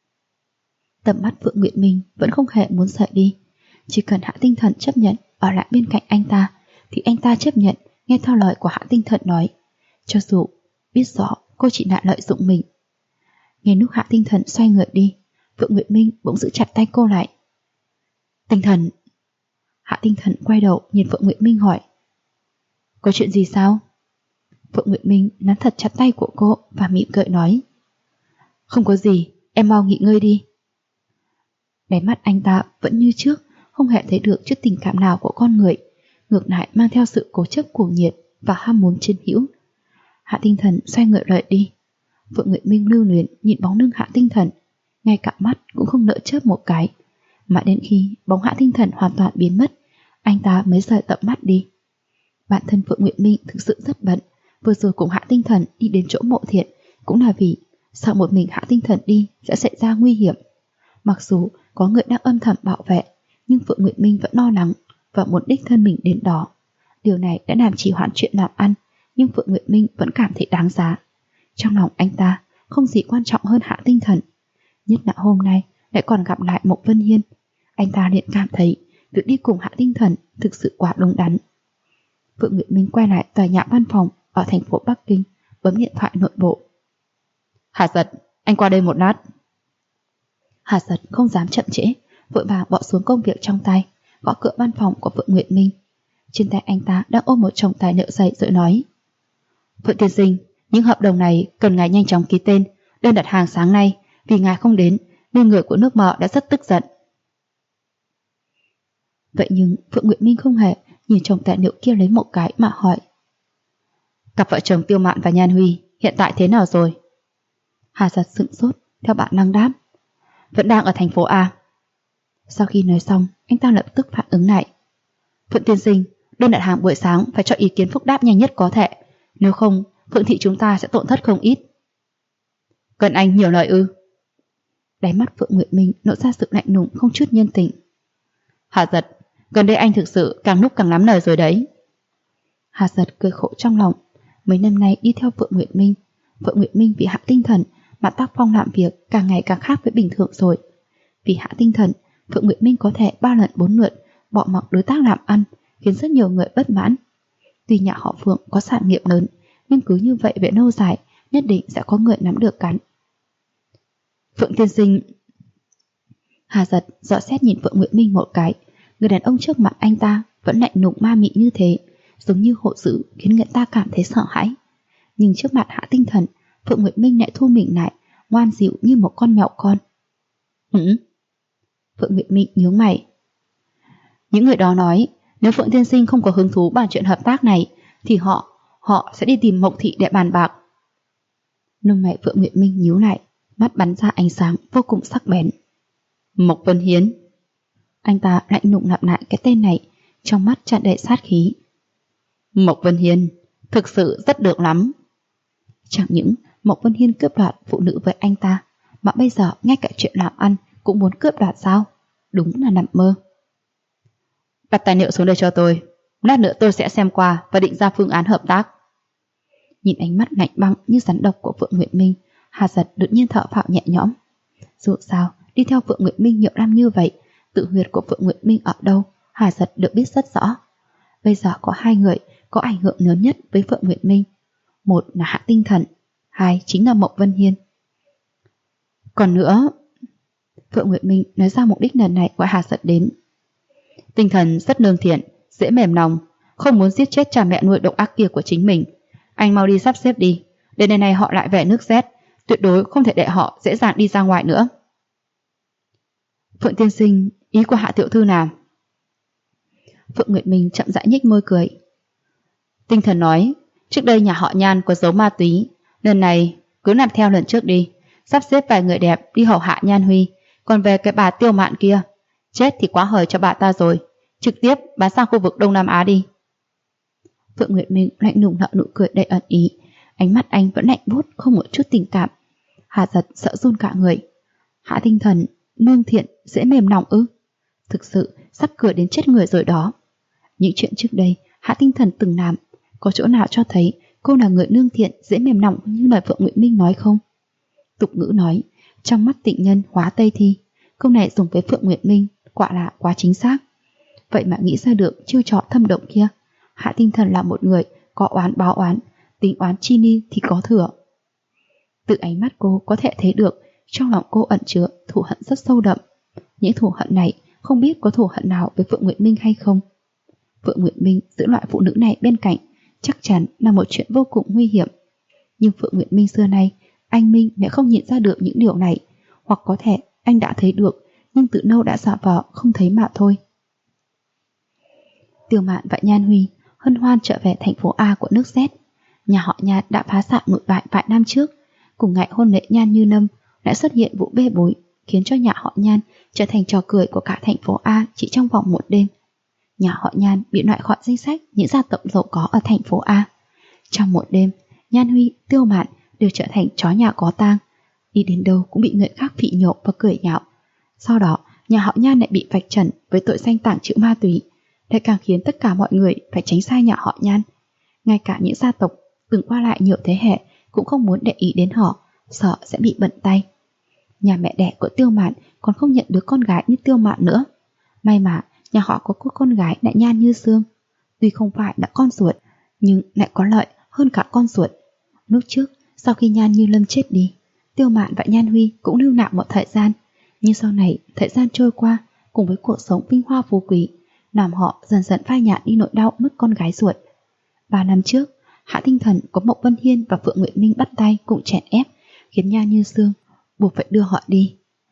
Tầm mắt Phượng Nguyệt Minh vẫn không hề muốn rời đi. Chỉ cần Hạ Tinh Thần chấp nhận ở lại bên cạnh anh ta, thì anh ta chấp nhận nghe theo lời của Hạ Tinh Thần nói, cho dù biết rõ cô chỉ là lợi dụng mình. Nghe lúc Hạ Tinh Thần xoay người đi, Phượng Nguyệt Minh bỗng giữ chặt tay cô lại. Tinh Thần. Hạ Tinh Thần quay đầu nhìn Phượng Nguyệt Minh hỏi: Có chuyện gì sao? Phượng Nguyệt Minh nắm thật chặt tay của cô và mỉm cười nói: Không có gì, em mau nghỉ ngơi đi. Đáy mắt anh ta vẫn như trước, không hề thấy được chút tình cảm nào của con người, ngược lại mang theo sự cố chấp cuồng nhiệt và ham muốn chiếm hữu. Hạ Tinh Thần xoay người rời đi. Phượng Nguyệt Minh lưu luyến nhìn bóng lưng Hạ Tinh Thần, ngay cả mắt cũng không nỡ chớp một cái, mà đến khi bóng Hạ Tinh Thần hoàn toàn biến mất, anh ta mới rời tầm mắt đi. Bản thân Phượng Nguyệt Minh thực sự rất bận, vừa rồi cùng Hạ Tinh Thần đi đến chỗ Mộ Thiện cũng là vì sợ một mình Hạ Tinh Thần đi sẽ xảy ra nguy hiểm. Mặc dù có người đang âm thầm bảo vệ, nhưng Phượng Nguyệt Minh vẫn lo lắng và muốn đích thân mình đến đó. Điều này đã làm trì hoãn chuyện làm ăn, nhưng Phượng Nguyệt Minh vẫn cảm thấy đáng giá. Trong lòng anh ta không gì quan trọng hơn Hạ Tinh Thần, nhất là hôm nay lại còn gặp lại Mộng Vân Hiên. Anh ta liền cảm thấy việc đi cùng Hạ Tinh Thần thực sự quá đúng đắn. Phượng Nguyệt Minh quay lại tòa nhà văn phòng ở thành phố Bắc Kinh, bấm điện thoại nội bộ. Hà Giật, anh qua đây một lát. Hà Giật không dám chậm trễ, vội vàng bỏ xuống công việc trong tay, gõ cửa văn phòng của Phượng Nguyệt Minh. Trên tay anh ta đang ôm một chồng tài liệu dày rồi nói: Phượng tiên sinh, những hợp đồng này cần ngài nhanh chóng ký tên. Đơn đặt hàng sáng nay, vì ngài không đến nên người của nước Mọ đã rất tức giận. Vậy nhưng Phượng Nguyệt Minh không hề nhìn chồng tài liệu kia lấy một cái mà hỏi: Cặp vợ chồng Tiêu Mạn và Nhan Huy hiện tại thế nào rồi? Hà Giật sững sốt, theo bản năng đáp: Vẫn đang ở thành phố A. Sau khi nói xong, anh ta lập tức phản ứng lại: Phượng tiên sinh, đơn đặt hàng buổi sáng phải cho ý kiến phúc đáp nhanh nhất có thể, nếu không Phượng thị chúng ta sẽ tổn thất không ít. Cần anh nhiều lời ư? Đáy mắt Phượng Nguyệt Minh lộ ra sự lạnh lùng không chút nhân tình. Hà Giật, gần đây anh thực sự càng lúc càng lắm lời rồi đấy. Hà Giật cười khổ trong lòng. Mấy năm nay đi theo Phượng Nguyệt Minh vì Hạ Tinh Thần mà tác phong làm việc càng ngày càng khác với bình thường rồi. Vì Hạ Tinh Thần, Phượng Nguyệt Minh có thể 3 lần 4 lượt bỏ mặc đối tác làm ăn, khiến rất nhiều người bất mãn. Tuy nhà họ Phượng có sản nghiệp lớn, nhưng cứ như vậy về lâu dài nhất định sẽ có người nắm được cắn. Phượng tiên sinh. Hà Giật dõi xét nhìn Phượng Nguyệt Minh một cái. Người đàn ông trước mặt anh ta vẫn lạnh lùng ma mị như thế, giống như hộ dữ, khiến người ta cảm thấy sợ hãi. Nhưng trước mặt Hạ Tinh Thần, Phượng Nguyệt Minh lại thu mình lại, ngoan dịu như một con mèo con. Phượng Nguyệt Minh nhướng mày. Những người đó nói, nếu Phượng tiên sinh không có hứng thú bàn chuyện hợp tác này, thì họ sẽ đi tìm Mộng thị để bàn bạc. Lông mày Phượng Nguyệt Minh nhíu lại, mắt bắn ra ánh sáng vô cùng sắc bén. Mộc Vân Hiến. Anh ta lạnh lùng lặp lại cái tên này, trong mắt tràn đầy sát khí. Mộc Vân Hiên thực sự rất được lắm. Chẳng những Mộc Vân Hiên cướp đoạt phụ nữ với anh ta, mà bây giờ ngay cả chuyện làm ăn cũng muốn cướp đoạt sao? Đúng là nằm mơ. Đặt tài liệu xuống đây cho tôi. Lát nữa tôi sẽ xem qua và định ra phương án hợp tác. Nhìn ánh mắt lạnh băng như rắn độc của Phượng Nguyệt Minh, Hà Giật đột nhiên thở phào nhẹ nhõm. Dù sao, đi theo Phượng Nguyệt Minh nhiều năm như vậy, tự huyệt của Phượng Nguyệt Minh ở đâu, Hà Giật được biết rất rõ. Bây giờ có hai người có ảnh hưởng lớn nhất với Phượng Nguyệt Minh. Một là Hạ Tinh Thần, hai chính là Mộc Vân Hiên. Còn nữa, Phượng Nguyệt Minh nói ra mục đích lần này của Hà Giật đến. Tinh Thần rất lương thiện, dễ mềm lòng, không muốn giết chết cha mẹ nuôi độc ác kia của chính mình. Anh mau đi sắp xếp đi, để nơi này họ lại về nước Z, tuyệt đối không thể để họ dễ dàng đi ra ngoài nữa. Phượng tiên sinh, ý của Hạ tiểu thư nào? Phượng Nguyệt Minh chậm rãi nhếch môi cười. Tinh Thần nói, trước đây nhà họ Nhan có giấu ma túy, lần này cứ làm theo lần trước đi, sắp xếp vài người đẹp đi hầu hạ Nhan Huy. Còn về cái bà Tiêu Mạn kia, chết thì quá hời cho bà ta rồi, trực tiếp bán sang khu vực Đông Nam Á đi. Phượng Nguyệt Minh lạnh lùng nở nụ cười đầy ẩn ý, ánh mắt anh vẫn lạnh buốt không một chút tình cảm. Hà Giật sợ run cả người. Hạ Tinh Thần, nương thiện, dễ mềm lòng ư? Thực sự sắp cười đến chết người rồi đó. Những chuyện trước đây Hạ Tinh Thần từng làm, có chỗ nào cho thấy cô là người nương thiện, dễ mềm lòng như lời Phượng Nguyệt Minh nói không? Tục ngữ nói, trong mắt tịnh nhân hóa Tây Thi. Câu này dùng với Phượng Nguyệt Minh quả là quá chính xác. Vậy mà nghĩ ra được chiêu trò thâm động kia. Hạ Tinh Thần là một người có oán báo oán, tính oán chi ni thì có thừa. Từ ánh mắt cô có thể thấy được trong lòng cô ẩn chứa thù hận rất sâu đậm. Những thù hận này không biết có thù hận nào với Phượng Nguyệt Minh hay không. Phượng Nguyệt Minh giữ loại phụ nữ này bên cạnh chắc chắn là một chuyện vô cùng nguy hiểm. Nhưng Phượng Nguyệt Minh xưa nay, anh Minh lại không nhận ra được những điều này, hoặc có thể anh đã thấy được nhưng từ lâu đã giả vờ không thấy mà thôi. Tiêu Mạn và Nhan Huy hân hoan trở về thành phố A của nước Z. Nhà họ Nhan đã phá sản nội bại vài năm trước, cùng ngày hôn lễ Nhan Như Lâm đã xuất hiện vụ bê bối, khiến cho nhà họ Nhan trở thành trò cười của cả thành phố A chỉ trong vòng một đêm. Nhà họ Nhan bị loại khỏi danh sách những gia tộc giàu có ở thành phố A. Trong một đêm, Nhan Huy, Tiêu Mạn đều trở thành chó nhà có tang, đi đến đâu cũng bị người khác phỉ nhổ và cười nhạo. Sau đó, nhà họ Nhan lại bị vạch trần với tội danh tàng trữ ma túy, lại càng khiến tất cả mọi người phải tránh xa nhà họ Nhan. Ngay cả những gia tộc từng qua lại nhiều thế hệ cũng không muốn để ý đến họ, sợ sẽ bị bận tay. Nhà mẹ đẻ của Tiêu Mạn còn không nhận đứa con gái như Tiêu Mạn nữa. May mà nhà họ có cô con gái lại Nhan Như Sương. Tuy không phải là con ruột, nhưng lại có lợi hơn cả con ruột. Lúc trước, sau khi Nhan Như Lâm chết đi, Tiêu Mạn và Nhan Huy cũng lưu lạc một thời gian. Nhưng sau này, thời gian trôi qua, cùng với cuộc sống vinh hoa phú quý, làm họ dần dần phai nhạt đi nỗi đau mất con gái ruột. 3 năm trước, Hạ Tinh Thần có Mộc Vân Hiên và Phượng Nguyệt Minh bắt tay cùng chèn ép, khiến Nhan Như Sương buộc phải đưa họ đi.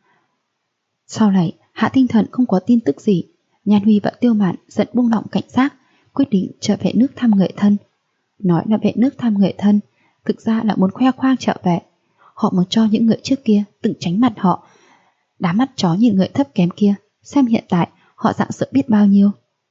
Sau này, Hạ Tinh Thần không có tin tức gì. Nhan Huy và Tiêu Mạn dần buông lỏng cảnh giác, quyết định trở về nước thăm người thân. Nói là về nước thăm người thân, thực ra là muốn khoe khoang trở về. Họ muốn cho những người trước kia từng tránh mặt họ, đá mắt chó nhìn người thấp kém kia, xem hiện tại họ rạng rỡ biết bao nhiêu.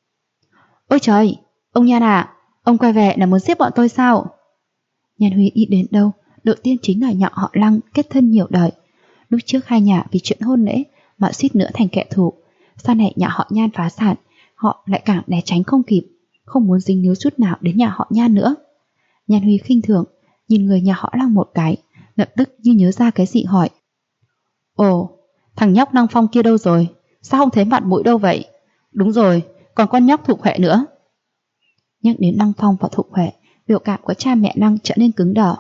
Ôi trời, ông Nhan à, ông quay về là muốn giết bọn tôi sao? Nhan Huy đi đến đâu, đầu tiên chính là nhà họ Lăng kết thân nhiều đời. Lúc trước hai nhà vì chuyện hôn lễ mà suýt nữa thành kẻ thù. Sau này nhà họ Nhan phá sản, họ lại càng né tránh không kịp, không muốn dính líu chút nào đến nhà họ Nhan nữa. Nhan Huy khinh thường, nhìn người nhà họ Lăng một cái, lập tức như nhớ ra cái gì hỏi. Ồ, thằng nhóc Lăng Phong kia đâu rồi? Sao không thấy mặt mũi đâu vậy? Đúng rồi, còn con nhóc Thục Huệ nữa. Nhắc đến Lăng Phong và Thục Huệ, biểu cảm của cha mẹ Lăng trở nên cứng đờ.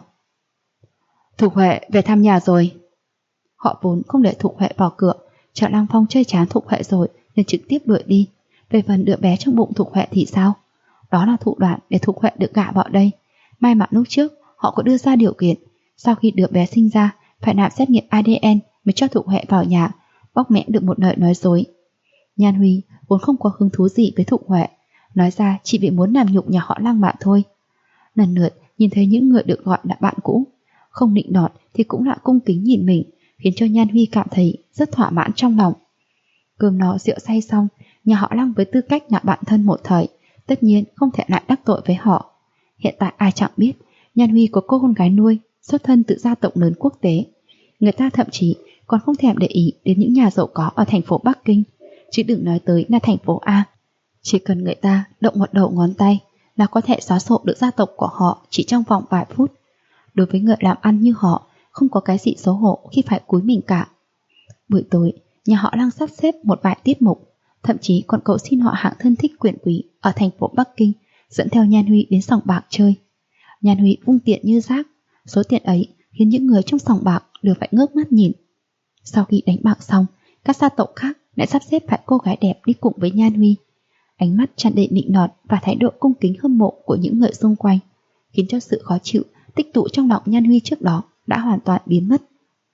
Thục Huệ về thăm nhà rồi. Họ vốn không để Thục Huệ vào cửa, chờ Lăng Phong chơi chán Thục Huệ rồi nên trực tiếp đuổi đi. Về phần đứa bé trong bụng Thục Huệ thì sao? Đó là thủ đoạn để Thục Huệ được gả vào đây. May mà lúc trước họ có đưa ra điều kiện, sau khi đứa bé sinh ra phải làm xét nghiệm ADN mới cho Thục Huệ vào nhà, bóc mẽ được một lời nói dối. Nhan Huy vốn không có hứng thú gì với Thục Huệ, nói ra chỉ vì muốn làm nhục nhà họ Lăng mà thôi. Lần lượt nhìn thấy những người được gọi là bạn cũ, không nịnh nọt thì cũng là cung kính nhìn mình, khiến cho Nhan Huy cảm thấy rất thỏa mãn trong lòng. Cơm no rượu say xong, nhà họ Lăng với tư cách là bạn thân một thời, tất nhiên không thể lại đắc tội với họ. Hiện tại ai chẳng biết, Nhan Huy có cô con gái nuôi, xuất thân từ gia tộc lớn quốc tế. Người ta thậm chí còn không thèm để ý đến những nhà giàu có ở thành phố Bắc Kinh, chứ đừng nói tới là thành phố A. Chỉ cần người ta động một đầu ngón tay là có thể xóa sổ được gia tộc của họ chỉ trong vòng vài phút. Đối với người làm ăn như họ, không có cái gì xấu hổ khi phải cúi mình cả. Buổi tối, nhà họ Lăng sắp xếp một vài tiết mục, thậm chí còn cầu xin họ hạng thân thích quyền quý ở thành phố Bắc Kinh dẫn theo Nhan Huy đến sòng bạc chơi. Nhan Huy vung tiền như rác, số tiền ấy khiến những người trong sòng bạc đều phải ngước mắt nhìn. Sau khi đánh bạc xong, các gia tộc khác lại sắp xếp vài cô gái đẹp đi cùng với Nhan Huy. Ánh mắt tràn đầy nịnh nọt và thái độ cung kính hâm mộ của những người xung quanh, khiến cho sự khó chịu tích tụ trong lòng Nhan Huy trước đó đã hoàn toàn biến mất.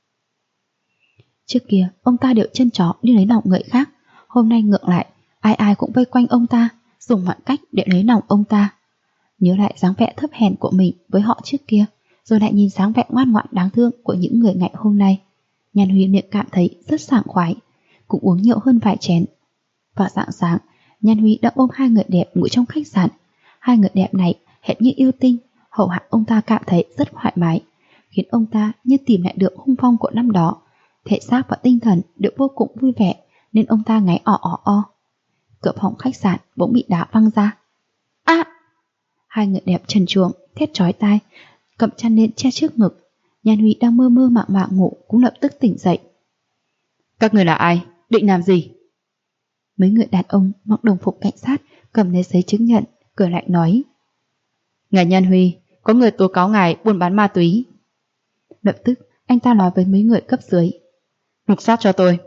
Trước kia, ông ta đều chân chó đi lấy lòng người khác, hôm nay ngược lại, ai ai cũng vây quanh ông ta, dùng mọi cách để lấy lòng ông ta. Nhớ lại dáng vẻ thấp hèn của mình với họ trước kia, rồi lại nhìn dáng vẻ ngoan ngoãn đáng thương của những người ngày hôm nay, Nhan Huy miệng cảm thấy rất sảng khoái, cũng uống nhiều hơn vài chén. Vào rạng sáng, Nhan Huy đã ôm hai người đẹp ngủ trong khách sạn. Hai người đẹp này hệt như yêu tinh, hầu hạ ông ta cảm thấy rất thoải mái, khiến ông ta như tìm lại được hung phong của năm đó. Thể xác và tinh thần đều vô cùng vui vẻ, nên ông ta ngáy o. Cửa phòng khách sạn bỗng bị đá văng ra. À! Hai người đẹp trần truồng, thét chói tai, cầm chăn lên che trước ngực. Nhan Huy đang mơ mơ màng màng ngủ cũng lập tức tỉnh dậy. Các người là ai? Định làm gì? Mấy người đàn ông mặc đồng phục cảnh sát cầm lấy giấy chứng nhận, cười lạnh nói: Ngài Nhan Huy, có người tố cáo ngài buôn bán ma túy. Lập tức anh ta nói với mấy người cấp dưới: lục soát cho tôi.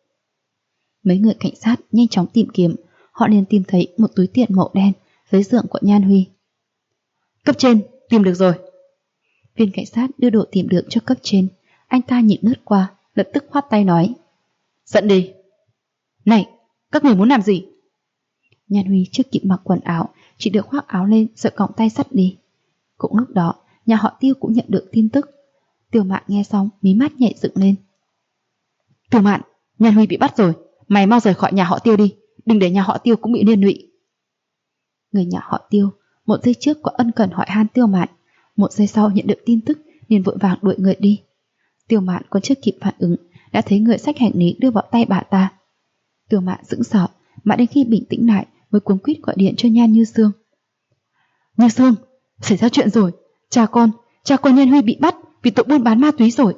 Mấy người cảnh sát nhanh chóng tìm kiếm, họ liền tìm thấy một túi tiền màu đen dưới giường của Nhan Huy. Cấp trên, tìm được rồi. Viên cảnh sát đưa đồ tìm được cho cấp trên. Anh ta nhìn lướt qua, lập tức khoát tay nói: dẫn đi. Này, các người muốn làm gì? Nhan Huy chưa kịp mặc quần áo, chỉ được khoác áo lên rồi còng tay sắt đi. Cũng lúc đó, nhà họ Tiêu cũng nhận được tin tức. Tiêu Mạn nghe xong mí mắt nhảy dựng lên. Tiêu Mạn, Nhan Huy bị bắt rồi, mày mau rời khỏi nhà họ Tiêu đi, đừng để nhà họ Tiêu cũng bị liên lụy. Người nhà họ Tiêu một giây trước có ân cần hỏi han Tiêu Mạn, một giây sau nhận được tin tức liền vội vàng đuổi người đi. Tiêu Mạn còn chưa kịp phản ứng đã thấy người xách hành lý đưa vào tay bà ta. Tiêu Mạn sững sờ, mà đến khi bình tĩnh lại mới cuống quýt gọi điện cho Nhan Như Sương. Như Sương, xảy ra chuyện rồi, cha con Nhan Huy bị bắt vì tội buôn bán ma túy rồi.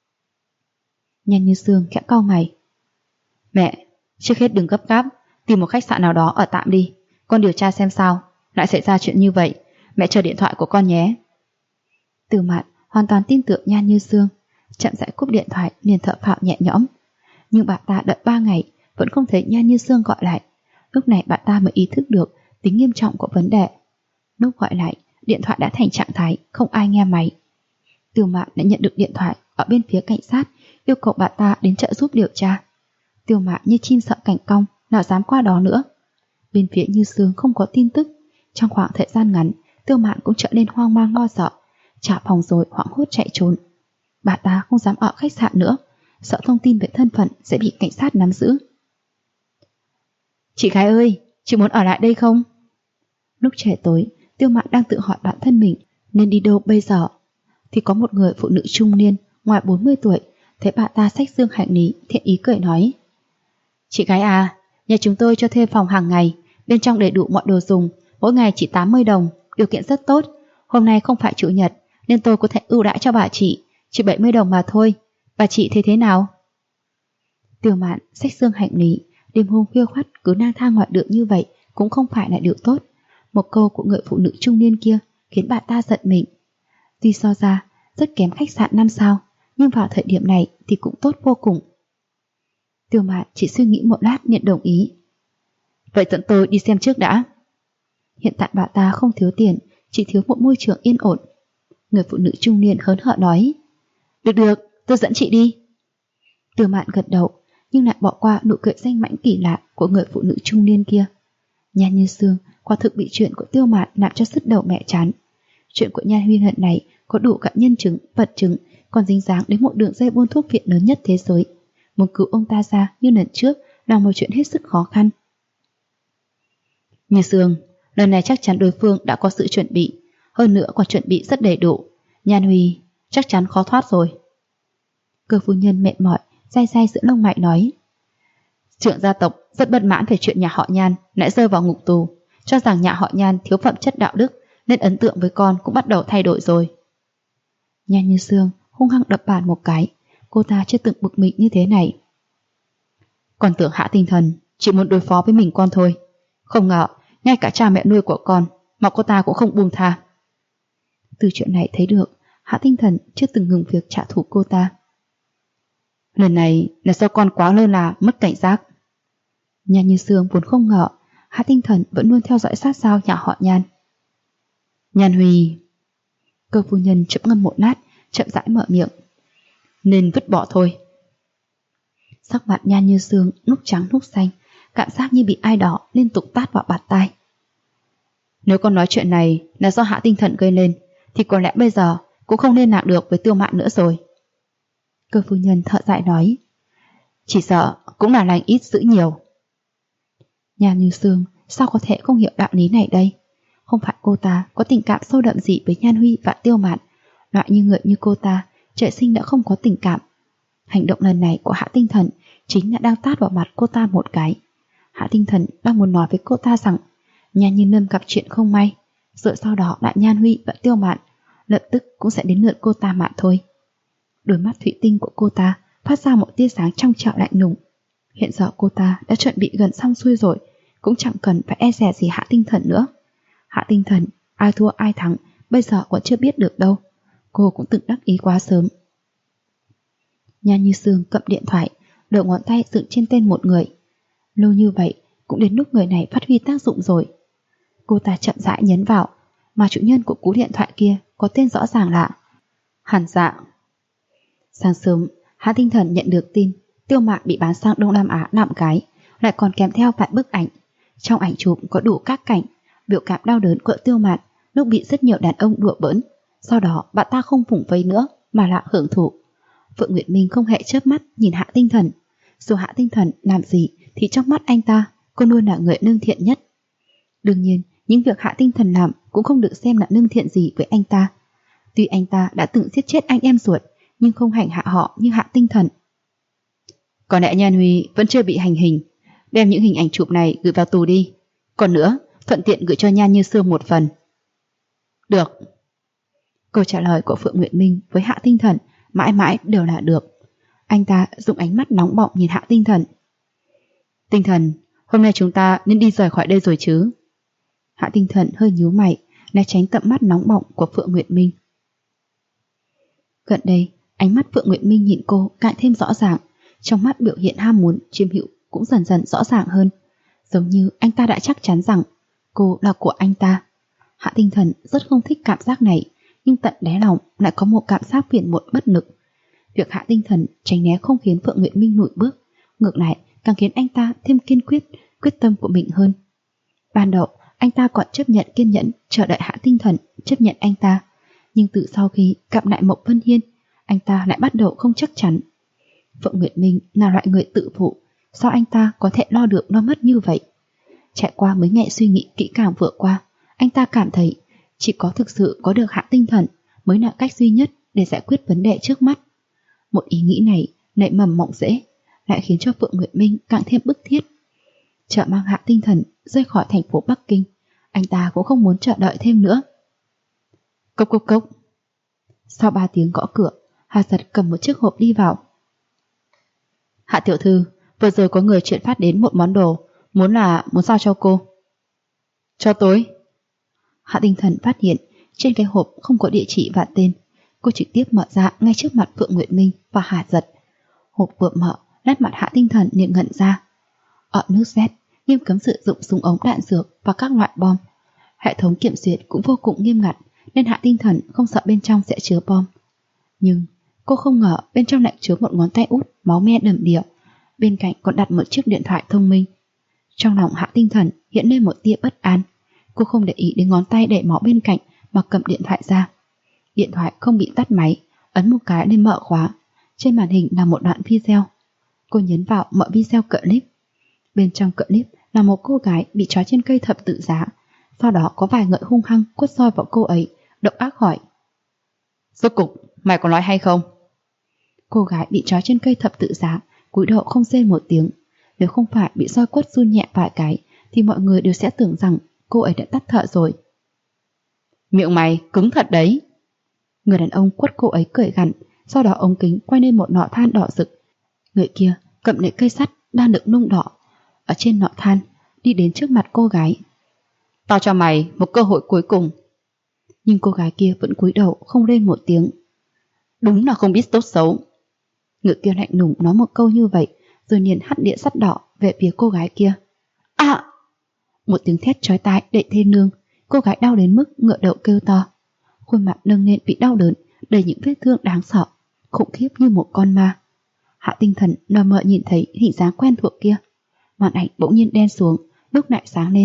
Nhan Như Sương khẽ cau mày. Mẹ, trước hết đừng gấp gáp, tìm một khách sạn nào đó ở tạm đi, con điều tra xem sao lại xảy ra chuyện như vậy, mẹ chờ điện thoại của con nhé. Tiêu Mạn hoàn toàn tin tưởng Nhan Như Sương, chậm rãi cúp điện thoại liền thở phào nhẹ nhõm. Nhưng bà ta đợi 3 ngày vẫn không thấy Nhan Như Sương gọi lại. Lúc này bà ta mới ý thức được tính nghiêm trọng của vấn đề. Lúc gọi lại, điện thoại đã thành trạng thái không ai nghe máy. Tiêu Mạn đã nhận được điện thoại ở bên phía cảnh sát, yêu cầu bà ta đến trợ giúp điều tra. Tiêu Mạn như chim sợ cảnh cong, nào dám qua đó nữa. Bên phía Như Sương không có tin tức. Trong khoảng thời gian ngắn, Tiêu Mạn cũng trở nên hoang mang lo sợ, trả phòng rồi hoảng hốt chạy trốn. Bà ta không dám ở khách sạn nữa, sợ thông tin về thân phận sẽ bị cảnh sát nắm giữ. Chị gái ơi, chị muốn ở lại đây không? Lúc trời tối, Tiêu Mạn đang tự hỏi bản thân mình nên đi đâu bây giờ. Thì có một người phụ nữ trung niên ngoài 40 tuổi thấy bà ta xách dương hành lý, thiện ý cười nói: Chị gái à, nhà chúng tôi cho thuê phòng hàng ngày, bên trong đầy đủ mọi đồ dùng, mỗi ngày chỉ 80 đồng, điều kiện rất tốt. Hôm nay không phải chủ nhật nên tôi có thể ưu đãi cho bà chị, chỉ 70 đồng mà thôi. Bà chị thấy thế nào? Tiêu Mạn xách dương hành lý, đêm hôm khuya khoắt cứ lang thang ngoài đường như vậy cũng không phải là điều tốt. Một câu của người phụ nữ trung niên kia khiến bà ta giận mình. Tuy so ra rất kém khách sạn 5 sao, nhưng vào thời điểm này thì cũng tốt vô cùng. Tiêu Mạn chỉ suy nghĩ một lát nhận đồng ý. Vậy dẫn tôi đi xem trước đã. Hiện tại bà ta không thiếu tiền, chỉ thiếu một môi trường yên ổn. Người phụ nữ trung niên hớn hở nói: Được, tôi dẫn chị đi. Tiêu Mạn gật đầu, nhưng lại bỏ qua nụ cười danh mãnh kỳ lạ của người phụ nữ trung niên kia. Nhan Như Sương quả thực bị chuyện của Tiêu Mạn làm cho sứt đầu mẹ chán. Chuyện của Nhan Huy lần này có đủ cả nhân chứng, vật chứng, còn dính dáng đến một đường dây buôn thuốc viện lớn nhất thế giới. Muốn cứu ông ta ra như lần trước là một chuyện hết sức khó khăn. Như Sương, lần này chắc chắn đối phương đã có sự chuẩn bị, hơn nữa còn chuẩn bị rất đầy đủ. Nhan Huy chắc chắn khó thoát rồi. Cơ phu nhân mệt mỏi, day giữa lông mày nói: Trưởng gia tộc rất bất mãn về chuyện nhà họ Nhan lại rơi vào ngục tù, cho rằng nhà họ Nhan thiếu phẩm chất đạo đức, nên ấn tượng với con cũng bắt đầu thay đổi rồi. Nhan Như Sương hung hăng đập bàn một cái, cô ta chưa từng bực mình như thế này. Con tưởng hạ tinh thần chỉ muốn đối phó với mình con thôi, không ngờ ngay cả cha mẹ nuôi của con mà cô ta cũng không buông tha. Từ chuyện này thấy được Hạ Tinh Thần chưa từng ngừng việc trả thù cô ta. Lần này là do con quá lơ là, mất cảnh giác. Nhan Như Sương vốn không ngờ Hạ Tinh Thần vẫn luôn theo dõi sát sao nhà họ Nhan. Nhan Huy. Cơ phu nhân chậm ngâm một lát, chậm rãi mở miệng. Nên vứt bỏ thôi. Sắc mặt Nhan Như Sương lúc trắng lúc xanh, cảm giác như bị ai đó liên tục tát vào bạt tai. Nếu con nói chuyện này là do Hạ Tinh Thần gây lên, thì có lẽ bây giờ cũng không liên lạc được với Tiêu Mạn nữa rồi. Cơ phu nhân thở dài nói. Chỉ sợ cũng là lành ít dữ nhiều. Nhan Như Sương sao có thể không hiểu đạo lý này đây? Không phải cô ta có tình cảm sâu đậm gì với Nhan Huy và Tiêu Mạn. Loại như người như cô ta trời sinh đã không có tình cảm. Hành động lần này của Hạ Tinh Thần chính là đang tát vào mặt cô ta một cái. Hạ Tinh Thần đang muốn nói với cô ta rằng Nhan Như Lâm gặp chuyện không may, rồi sau đó lại Nhan Huy và Tiêu Mạn, lập tức cũng sẽ đến lượt cô ta mà thôi. Đôi mắt thủy tinh của cô ta phát ra một tia sáng trong trẻo lạnh lùng. Hiện giờ cô ta đã chuẩn bị gần xong xuôi rồi, cũng chẳng cần phải e dè gì Hạ Tinh Thần nữa. Hạ Tinh Thần, ai thua ai thắng, bây giờ còn chưa biết được đâu. Cô cũng từng đắc ý quá sớm. Nhan Như Sương cầm điện thoại, đầu ngón tay dựng trên tên một người. Lâu như vậy, cũng đến lúc người này phát huy tác dụng rồi. Cô ta chậm rãi nhấn vào, mà chủ nhân của cú điện thoại kia có tên rõ ràng là Hàn Dạ. Sáng sớm, Hạ Tinh Thần nhận được tin Tiêu Mạn bị bán sang Đông Nam Á làm gái, lại còn kèm theo vài bức ảnh. Trong ảnh chụp có đủ các cảnh biểu cảm đau đớn của Tiêu Mạn lúc bị rất nhiều đàn ông đùa bỡn. Sau đó bạn ta không vùng vây nữa mà lại hưởng thụ. Phượng Nguyệt Minh không hề chớp mắt nhìn Hạ Tinh Thần. Dù Hạ Tinh Thần làm gì thì trong mắt anh ta cô luôn là người lương thiện nhất. Đương nhiên, những việc Hạ Tinh Thần làm cũng không được xem là lương thiện gì với anh ta. Tuy anh ta đã từng giết chết anh em ruột, nhưng không hành hạ họ như Hạ Tinh Thần. Có lẽ Nhan Huy vẫn chưa bị hành hình. Đem những hình ảnh chụp này gửi vào tù đi. Còn nữa, thuận tiện gửi cho Nhan Như Sương một phần. Được. Câu trả lời của Phượng Nguyệt Minh với Hạ Tinh Thần mãi mãi đều là được. Anh ta dùng ánh mắt nóng bỏng nhìn Hạ Tinh Thần. Tinh Thần, hôm nay chúng ta nên đi rời khỏi đây rồi chứ? Hạ Tinh Thần hơi nhíu mày, né tránh tầm mắt nóng bỏng của Phượng Nguyệt Minh. Gần đây, ánh mắt Phượng Nguyệt Minh nhìn cô càng thêm rõ ràng, trong mắt biểu hiện ham muốn chiếm hữu cũng dần dần rõ ràng hơn, giống như anh ta đã chắc chắn rằng cô là của anh ta. Hạ Tinh Thần rất không thích cảm giác này, nhưng tận đáy lòng lại có một cảm giác phiền muộn bất lực. Việc Hạ Tinh Thần tránh né không khiến Phượng Nguyệt Minh lùi bước, ngược lại càng khiến anh ta thêm kiên quyết tâm của mình hơn. Ban đầu anh ta còn chấp nhận kiên nhẫn chờ đợi Hạ Tinh Thần chấp nhận anh ta, nhưng từ sau khi gặp lại Mộc Vân Hiên, anh ta lại bắt đầu không chắc chắn. Phượng Nguyệt Minh là loại người tự phụ, sao anh ta có thể lo được lo mất như vậy? Trải qua mấy ngày suy nghĩ kỹ càng vừa qua, anh ta cảm thấy chỉ có thực sự có được Hạ Tinh Thần mới là cách duy nhất để giải quyết vấn đề trước mắt. Một ý nghĩ này nảy mầm mọc rễ, lại khiến cho Phượng Nguyệt Minh càng thêm bức thiết. Chờ mang Hạ Tinh Thần rời khỏi thành phố Bắc Kinh, anh ta cũng không muốn chờ đợi thêm nữa. Cốc cốc cốc. Sau 3 tiếng gõ cửa, Hà Giật cầm một chiếc hộp đi vào. Hạ tiểu thư, vừa rồi có người chuyển phát đến một món đồ, muốn sao cho cô? Cho tôi. Hạ Tinh Thần phát hiện trên cái hộp không có địa chỉ và tên. Cô trực tiếp mở ra ngay trước mặt Phượng Nguyệt Minh và Hà Giật. Hộp vừa mở, nét mặt Hạ Tinh Thần liền ngẩn ra. Ở nước Z nghiêm cấm sử dụng súng ống đạn dược và các loại bom. Hệ thống kiểm duyệt cũng vô cùng nghiêm ngặt, nên Hạ Tinh Thần không sợ bên trong sẽ chứa bom. Nhưng cô không ngờ bên trong lại chứa một ngón tay út máu me đầm đìa, bên cạnh còn đặt một chiếc điện thoại thông minh. Trong lòng Hạ Tinh Thần hiện lên một tia bất an. Cô không để ý đến ngón tay để máu bên cạnh mà cầm điện thoại ra. Điện thoại không bị tắt máy, ấn một cái lên mở khóa. Trên màn hình là một đoạn video. Cô nhấn vào mở video clip. Bên trong clip là một cô gái bị trói trên cây thập tự giá. Sau đó có vài người hung hăng quất roi vào cô ấy, độc ác hỏi: Rốt cục, mày có nói hay không? Cô gái bị trói trên cây thập tự giá cúi đầu không rên một tiếng. Nếu không phải bị roi quất run nhẹ vài cái thì mọi người đều sẽ tưởng rằng cô ấy đã tắt thở rồi. Miệng mày cứng thật đấy. Người đàn ông quất cô ấy cười gằn, sau đó ống kính quay lên một nọ than đỏ rực. Người kia cầm lấy cây sắt đang được nung đỏ ở trên nọ than, đi đến trước mặt cô gái. Tao cho mày một cơ hội cuối cùng. Nhưng cô gái kia vẫn cúi đầu không rên một tiếng. Đúng là không biết tốt xấu. Người kia lạnh lùng nói một câu như vậy, rồi liền hắt điện sắt đỏ về phía cô gái kia. À! Một tiếng thét chói tai đầy thê lương. Cô gái đau đến mức ngửa đầu kêu to. Khuôn mặt nâng lên bị đau đớn, đầy những vết thương đáng sợ, khủng khiếp như một con ma. Hạ Tinh Thần lờ mờ nhìn thấy hình dáng quen thuộc kia. Màn ảnh bỗng nhiên đen xuống, lúc lại sáng lên,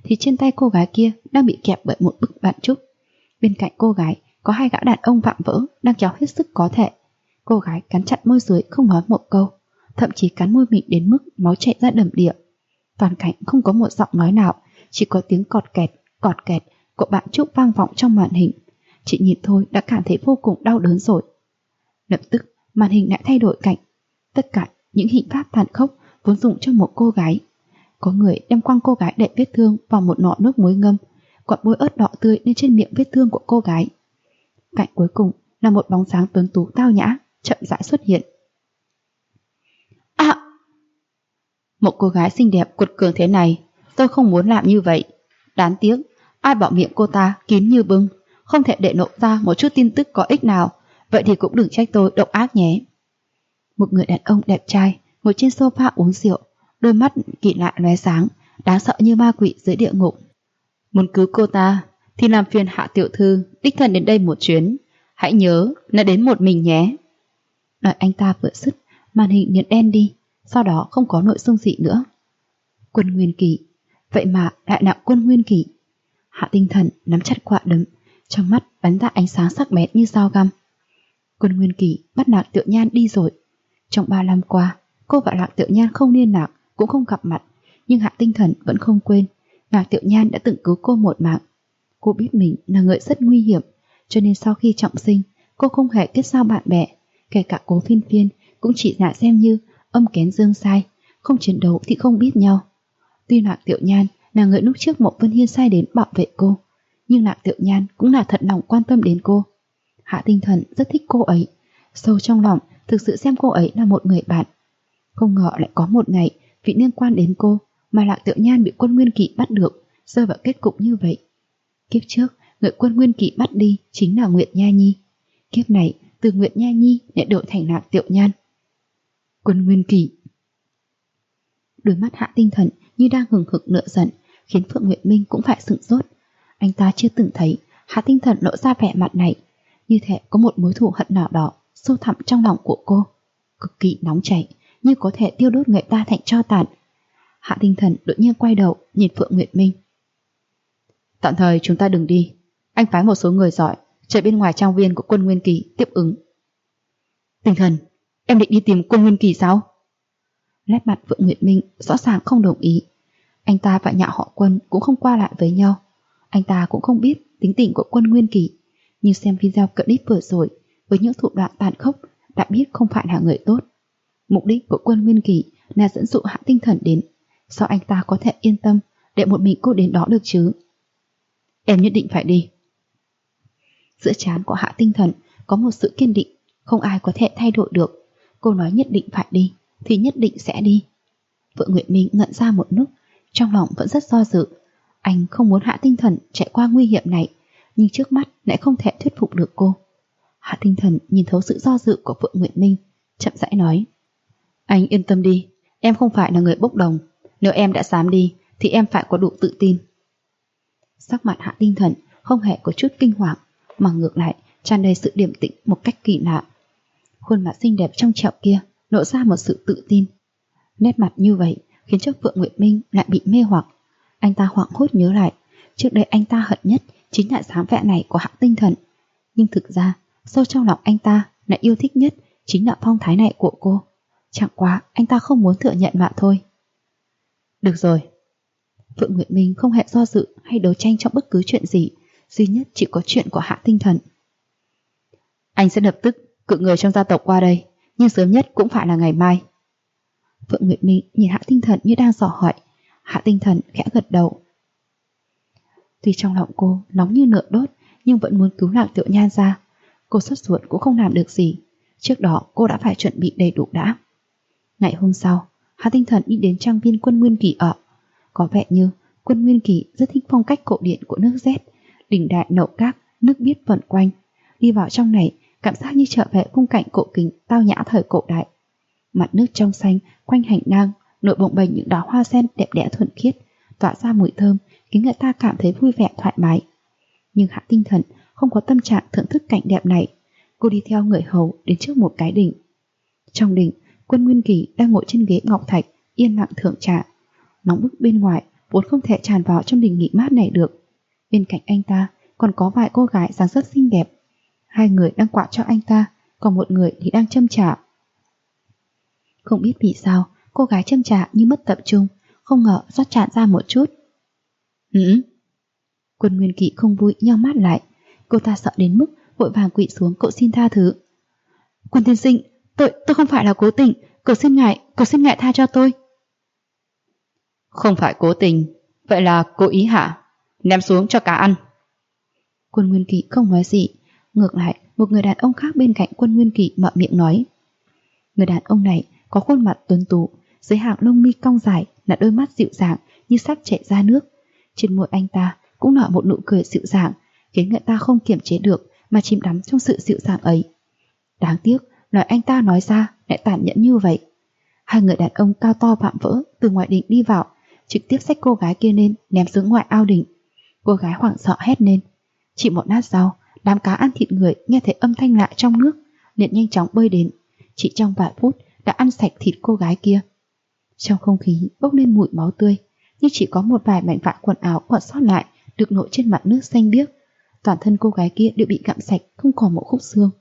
thì trên tay cô gái kia đang bị kẹp bởi một bức vạn trúc. Bên cạnh cô gái có 2 gã đàn ông vạm vỡ đang kéo hết sức có thể. Cô gái cắn chặt môi dưới không nói một câu, thậm chí cắn môi mình đến mức máu chảy ra đầm đìa. Toàn cảnh không có một giọng nói nào, chỉ có tiếng cọt kẹt của bạn trúc vang vọng trong màn hình. Chị nhìn thôi đã cảm thấy vô cùng đau đớn rồi. Lập tức màn hình lại thay đổi cảnh. Tất cả những hình pháp tàn khốc vốn dùng cho một cô gái. Có người đem quăng cô gái đậy vết thương vào một nọ nước muối ngâm, còn bôi ớt đỏ tươi lên trên miệng vết thương của cô gái. Cảnh cuối cùng là một bóng dáng tuấn tú tao nhã chậm rãi xuất hiện. Một cô gái xinh đẹp cuột cường thế này, tôi không muốn làm như vậy. Đáng tiếc, ai bảo miệng cô ta kín như bưng, không thể để lộ ra một chút tin tức có ích nào. Vậy thì cũng đừng trách tôi độc ác nhé. Một người đàn ông đẹp trai ngồi trên sofa uống rượu, đôi mắt kỳ lạ lóe sáng, đáng sợ như ma quỷ dưới địa ngục. Muốn cứu cô ta thì làm phiền Hạ tiểu thư đích thân đến đây một chuyến. Hãy nhớ là đến một mình nhé. Nói anh ta vừa dứt, màn hình nhấn đen đi, sau đó không có nội dung gì nữa. Quân Nguyên Kỳ, vậy mà lại là Quân Nguyên Kỳ. Hạ Tinh Thần nắm chặt quả đấm, trong mắt bắn ra ánh sáng sắc bén như dao găm. Quân Nguyên Kỳ bắt Lạc Tiểu Nhan đi rồi. Trong 3 năm qua, cô và Lạc Tiểu Nhan không liên lạc, cũng không gặp mặt, nhưng Hạ Tinh Thần vẫn không quên Lạc Tiểu Nhan đã từng cứu cô một mạng. Cô biết mình là người rất nguy hiểm, cho nên sau khi trọng sinh, cô không hề kết giao bạn bè, kể cả Cố Phiên Phiên cũng chỉ là xem như âm kén dương sai, không chiến đấu thì không biết nhau. Tuy Lạc Tiểu Nhan là người lúc trước Mộc Vân Hiên sai đến bảo vệ cô, nhưng Lạc Tiểu Nhan cũng là thật lòng quan tâm đến cô. Hạ Tinh Thần rất thích cô ấy, sâu trong lòng thực sự xem cô ấy là một người bạn. Không ngờ lại có một ngày vì liên quan đến cô mà Lạc Tiểu Nhan bị Quân Nguyên Kỳ bắt được, rơi vào kết cục như vậy. Kiếp trước, người Quân Nguyên Kỳ bắt đi chính là Nguyệt Nha Nhi. Kiếp này, từ Nguyệt Nha Nhi lại đổi thành Lạc Tiểu Nhan. Quân Nguyên Kỳ. Đôi mắt Hạ Tinh Thần như đang hừng hực lửa giận, khiến Phượng Nguyệt Minh cũng phải sửng sốt. Anh ta chưa từng thấy Hạ Tinh Thần lộ ra vẻ mặt này, như thể có một mối thù hận nào đó sâu thẳm trong lòng của cô, cực kỳ nóng chảy, như có thể tiêu đốt người ta thành tro tàn. Hạ Tinh Thần đột nhiên quay đầu nhìn Phượng Nguyệt Minh. Tạm thời chúng ta đừng đi, anh phái một số người giỏi chờ bên ngoài trang viên của Quân Nguyên Kỳ tiếp ứng. Tinh Thần, em định đi tìm Quân Nguyên Kỳ sao? Nét mặt Phượng Nguyệt Minh rõ ràng không đồng ý. Anh ta và nhà họ Quân cũng không qua lại với nhau. Anh ta cũng không biết tính tình của Quân Nguyên Kỳ, nhưng xem video clip vừa rồi với những thủ đoạn tàn khốc đã biết không phải là người tốt. Mục đích của Quân Nguyên Kỳ là dẫn dụ Hạ Tinh Thần đến. Sao anh ta có thể yên tâm để một mình cô đến đó được chứ? Em nhất định phải đi. Giữa trán của Hạ Tinh Thần có một sự kiên định không ai có thể thay đổi được. Cô nói nhất định phải đi thì nhất định sẽ đi. Phượng Nguyệt Minh ngẩn ra một lúc, trong lòng vẫn rất do dự. Anh không muốn Hạ Tinh Thần chạy qua nguy hiểm này, nhưng trước mắt lại không thể thuyết phục được cô. Hạ Tinh Thần nhìn thấu sự do dự của Phượng Nguyệt Minh, chậm rãi nói: Anh yên tâm đi, em không phải là người bốc đồng. Nếu em đã dám đi thì em phải có đủ tự tin. Sắc mặt Hạ Tinh Thần không hề có chút kinh hoàng, mà ngược lại tràn đầy sự điềm tĩnh một cách kỳ lạ. Khuôn mặt xinh đẹp trong trẻo kia lộ ra một sự tự tin. Nét mặt như vậy khiến cho Phượng Nguyệt Minh lại bị mê hoặc. Anh ta hoảng hốt nhớ lại, trước đây anh ta hận nhất chính là dáng vẻ này của Hạ Tinh Thần. Nhưng thực ra, sâu trong lòng anh ta lại yêu thích nhất chính là phong thái này của cô. Chẳng qua anh ta không muốn thừa nhận mà thôi. Được rồi. Phượng Nguyệt Minh không hề do dự hay đấu tranh trong bất cứ chuyện gì, duy nhất chỉ có chuyện của Hạ Tinh Thần. Anh sẽ lập tức cử người trong gia tộc qua đây, nhưng sớm nhất cũng phải là ngày mai. Phượng Nguyệt Minh nhìn Hạ Tinh Thần như đang dò hỏi. Hạ Tinh Thần khẽ gật đầu. Tuy trong lòng cô nóng như lửa đốt, nhưng vẫn muốn cứu Lạc Tiểu Nhan ra. Cô sốt ruột cũng không làm được gì. Trước đó cô đã phải chuẩn bị đầy đủ đã. Ngày hôm sau, Hạ Tinh Thần đi đến trang viên Quân Nguyên Kỳ ở. Có vẻ như Quân Nguyên Kỳ rất thích phong cách cổ điển của nước Z, đỉnh đại nậu cát, nước biếc vần quanh. Đi vào trong này, cảm giác như trở về khung cảnh cổ kính tao nhã thời cổ đại. Mặt nước trong xanh quanh hành lang nổi bồng bềnh những đóa hoa sen đẹp đẽ thuần khiết, tỏa ra mùi thơm khiến người ta cảm thấy vui vẻ thoải mái. Nhưng Hạ Tinh Thần không có tâm trạng thưởng thức cảnh đẹp này. Cô đi theo người hầu đến trước một cái đình. Trong đình, Quân Nguyên Kỳ đang ngồi trên ghế ngọc thạch yên lặng thưởng trà. Nóng bức bên ngoài vốn không thể tràn vào trong đình nghỉ mát này được. Bên cạnh anh ta còn có vài cô gái dáng rất xinh đẹp. Hai người đang quạ cho anh ta, còn một người thì đang châm trà. Không biết vì sao, cô gái châm trà như mất tập trung, không ngờ rót tràn ra một chút. Quân Nguyên Kỵ không vui nheo mắt lại. Cô ta sợ đến mức vội vàng quỵ xuống cậu xin tha thứ. Quân tiên sinh, tôi không phải là cố tình, cầu xin ngài tha cho tôi. Không phải cố tình, vậy là cố ý hả? Ném xuống cho cá ăn. Quân Nguyên Kỵ không nói gì. Ngược lại, một người đàn ông khác bên cạnh Quân Nguyên Kỵ mở miệng nói. Người đàn ông này có khuôn mặt tuấn tú, dưới hàng lông mi cong dài là đôi mắt dịu dàng như sắp chảy ra nước. Trên môi anh ta cũng nở một nụ cười dịu dàng, khiến người ta không kiềm chế được mà chìm đắm trong sự dịu dàng ấy. Đáng tiếc, lời anh ta nói ra lại tàn nhẫn như vậy. Hai người đàn ông cao to vạm vỡ từ ngoài đình đi vào, trực tiếp xách cô gái kia lên ném xuống ngoài ao đình. Cô gái hoảng sợ hét lên. Chỉ một lát sau, đám cá ăn thịt người nghe thấy âm thanh lạ trong nước, liền nhanh chóng bơi đến. Chỉ trong vài phút đã ăn sạch thịt cô gái kia. Trong không khí bốc lên mùi máu tươi, nhưng chỉ có một vài mảnh vải quần áo còn sót lại được nổi trên mặt nước xanh biếc. Toàn thân cô gái kia đều bị gặm sạch, không còn một khúc xương.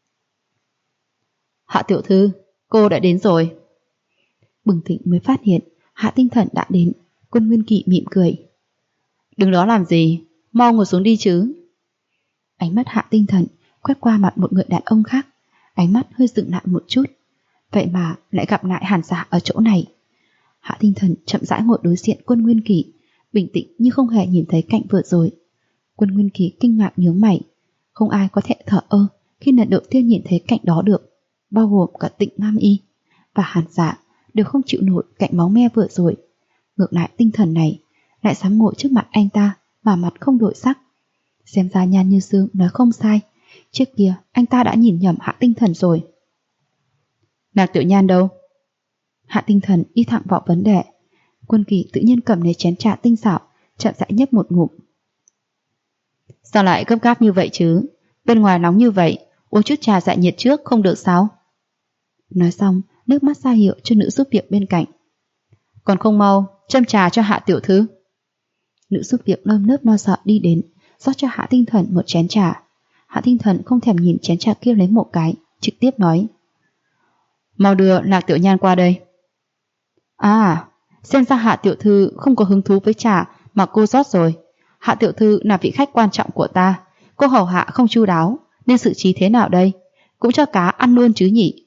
Hạ tiểu thư, cô đã đến rồi. Bừng tỉnh mới phát hiện Hạ Tinh Thần đã đến. Quân Nguyên Kỵ mỉm cười. Đứng đó làm gì, mau ngồi xuống đi chứ. Ánh mắt Hạ Tinh Thần quét qua mặt một người đàn ông khác, ánh mắt hơi dừng lại một chút. Vậy mà lại gặp lại Hàn Dạ ở chỗ này. Hạ Tinh Thần chậm rãi ngồi đối diện Quân Nguyên Kỵ, bình tĩnh như không hề nhìn thấy cảnh vừa rồi. Quân Nguyên Kỵ kinh ngạc nhướng mày. Không ai có thể thở ơ khi lần đầu tiên nhìn thấy cảnh đó được, bao gồm cả Tịnh Nam Y và Hàn Dạ đều không chịu nổi cảnh máu me vừa rồi. Ngược lại tinh thần này lại dám ngồi trước mặt anh ta mà mặt không đổi sắc. Xem ra Nhan Như Sương nói không sai, trước kia anh ta đã nhìn nhầm Hạ Tinh Thần rồi. Lạc Tiểu Nhan đâu? Hạ Tinh Thần đi thẳng vào vấn đề. Quân Kỳ tự nhiên cầm lấy chén trà tinh xảo, chậm rãi nhấp một ngụm. Sao lại gấp gáp như vậy chứ? Bên ngoài nóng như vậy, uống chút trà giải nhiệt trước không được sao? Nói xong, nước mắt ra hiệu cho nữ giúp việc bên cạnh. Còn không mau châm trà cho Hạ tiểu thư. Nữ giúp việc nơm nớp lo sợ đi đến, rót cho Hạ Tinh Thần một chén trà. Hạ Tinh Thần không thèm nhìn chén trà kia lấy một cái, trực tiếp nói. Mau đưa Lạc Tiểu Nhan qua đây. À, xem ra Hạ tiểu thư không có hứng thú với trà mà cô rót rồi. Hạ tiểu thư là vị khách quan trọng của ta, cô hầu hạ không chu đáo, nên xử trí thế nào đây? Cũng cho cá ăn luôn chứ nhỉ?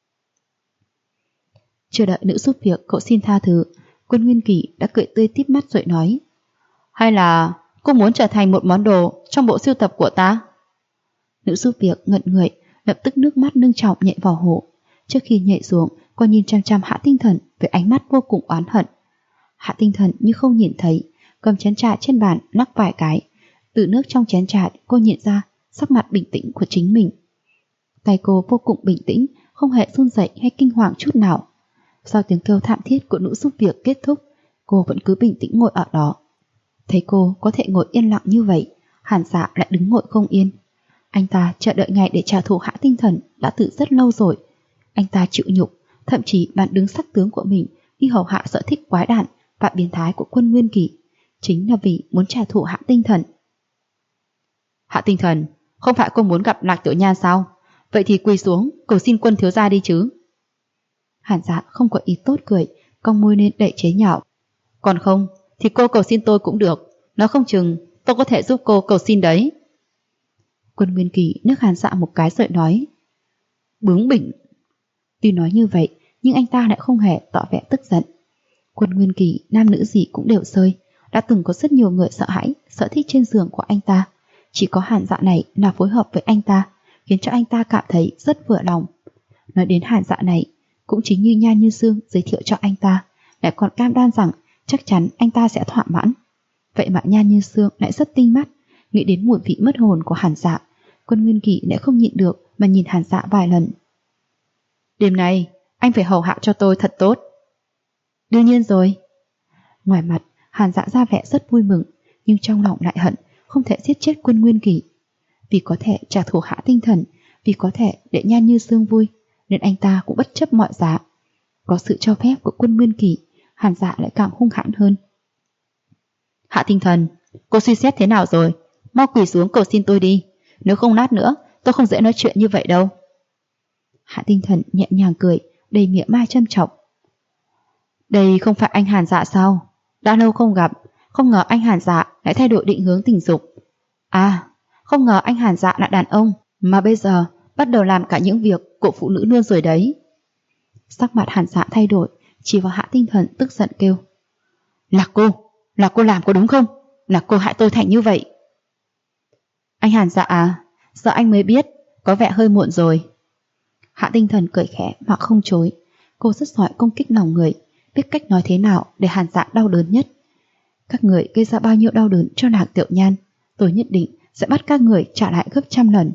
Chưa đợi nữ giúp việc cậu xin tha thứ, Quân Nguyên Kỷ đã cười tươi tít mắt rồi nói. Hay là cô muốn trở thành một món đồ trong bộ sưu tập của ta? Nữ giúp việc ngẩn người, lập tức nước mắt nâng trọng nhảy vào hồ. Trước khi nhảy xuống, cô nhìn chăm chăm Hạ Tinh Thần với ánh mắt vô cùng oán hận. Hạ Tinh Thần như không nhìn thấy, cầm chén trà trên bàn lắc vài cái. Từ nước trong chén trà cô nhận ra sắc mặt bình tĩnh của chính mình. Tay cô vô cùng bình tĩnh, không hề run rẩy hay kinh hoàng chút nào. Sau tiếng kêu thảm thiết của nữ giúp việc kết thúc, cô vẫn cứ bình tĩnh ngồi ở đó. Thấy cô có thể ngồi yên lặng như vậy, Hàn Dạ lại đứng ngồi không yên. Anh ta chờ đợi ngày để trả thù Hạ Tinh Thần đã từ rất lâu rồi. Anh ta chịu nhục, thậm chí bán đứng sắc tướng của mình đi hầu hạ sở thích quái đản và biến thái của Quân Nguyên Kỷ, chính là vì muốn trả thù Hạ Tinh Thần. Hạ Tinh Thần, không phải cô muốn gặp Lạc Tiểu Nhan sao? Vậy thì quỳ xuống cầu xin Quân thiếu gia đi chứ. Hàn Dạ không có ý tốt cười, cong môi lên đẩy chế nhạo. Còn không thì cô cầu xin tôi cũng được, nói không chừng tôi có thể giúp cô cầu xin đấy. Quân Nguyên Kỳ nước Hàn Dạ một cái rồi nói. Bướng bỉnh. Tuy nói như vậy, nhưng anh ta lại không hề tỏ vẻ tức giận. Quân Nguyên Kỳ nam nữ gì cũng đều sơi, đã từng có rất nhiều người sợ hãi, sợ thích trên giường của anh ta. Chỉ có Hàn Dạ này là phối hợp với anh ta, khiến cho anh ta cảm thấy rất vừa lòng. Nói đến Hàn Dạ này, cũng chính như Nhan Như Sương giới thiệu cho anh ta, lại còn cam đoan rằng chắc chắn anh ta sẽ thỏa mãn. Vậy mà Nhan Như Sương lại rất tinh mắt, nghĩ đến mùi vị mất hồn của Hàn Dạ, Quân Nguyên Kỳ lại không nhịn được mà nhìn Hàn Dạ vài lần. Đêm nay anh phải hầu hạ cho tôi thật tốt. Đương nhiên rồi. Ngoài mặt Hàn Dạ ra vẻ rất vui mừng, nhưng trong lòng lại hận không thể giết chết Quân Nguyên Kỳ. Vì có thể trả thù Hạ Tinh Thần, vì có thể để Nhan Như Sương vui, nên anh ta cũng bất chấp mọi giá. Có sự cho phép của Quân Nguyên Kỳ, Hàn Dạ lại càng hung hãn hơn. Hạ Tinh Thần, cô suy xét thế nào rồi? Mau quỳ xuống cầu xin tôi đi. Nếu không lát nữa, tôi không dễ nói chuyện như vậy đâu. Hạ Tinh Thần nhẹ nhàng cười, đầy mỉa mai châm chọc. Đây không phải anh Hàn Dạ sao? Đã lâu không gặp, không ngờ anh Hàn Dạ lại thay đổi định hướng tình dục. À, không ngờ anh Hàn Dạ là đàn ông, mà bây giờ bắt đầu làm cả những việc của phụ nữ luôn rồi đấy. Sắc mặt Hàn Dạ thay đổi, chỉ vào Hạ Tinh Thần tức giận kêu. Là cô làm có đúng không? Là cô hại tôi thành như vậy. Anh Hàn Dạ à, giờ anh mới biết, có vẻ hơi muộn rồi. Hạ Tinh Thần cười khẽ mà không chối. Cô rất giỏi công kích lòng người, biết cách nói thế nào để Hàn Dạ đau đớn nhất. Các người gây ra bao nhiêu đau đớn cho Lạc Tiểu Nhan, tôi nhất định sẽ bắt các người trả lại gấp trăm lần.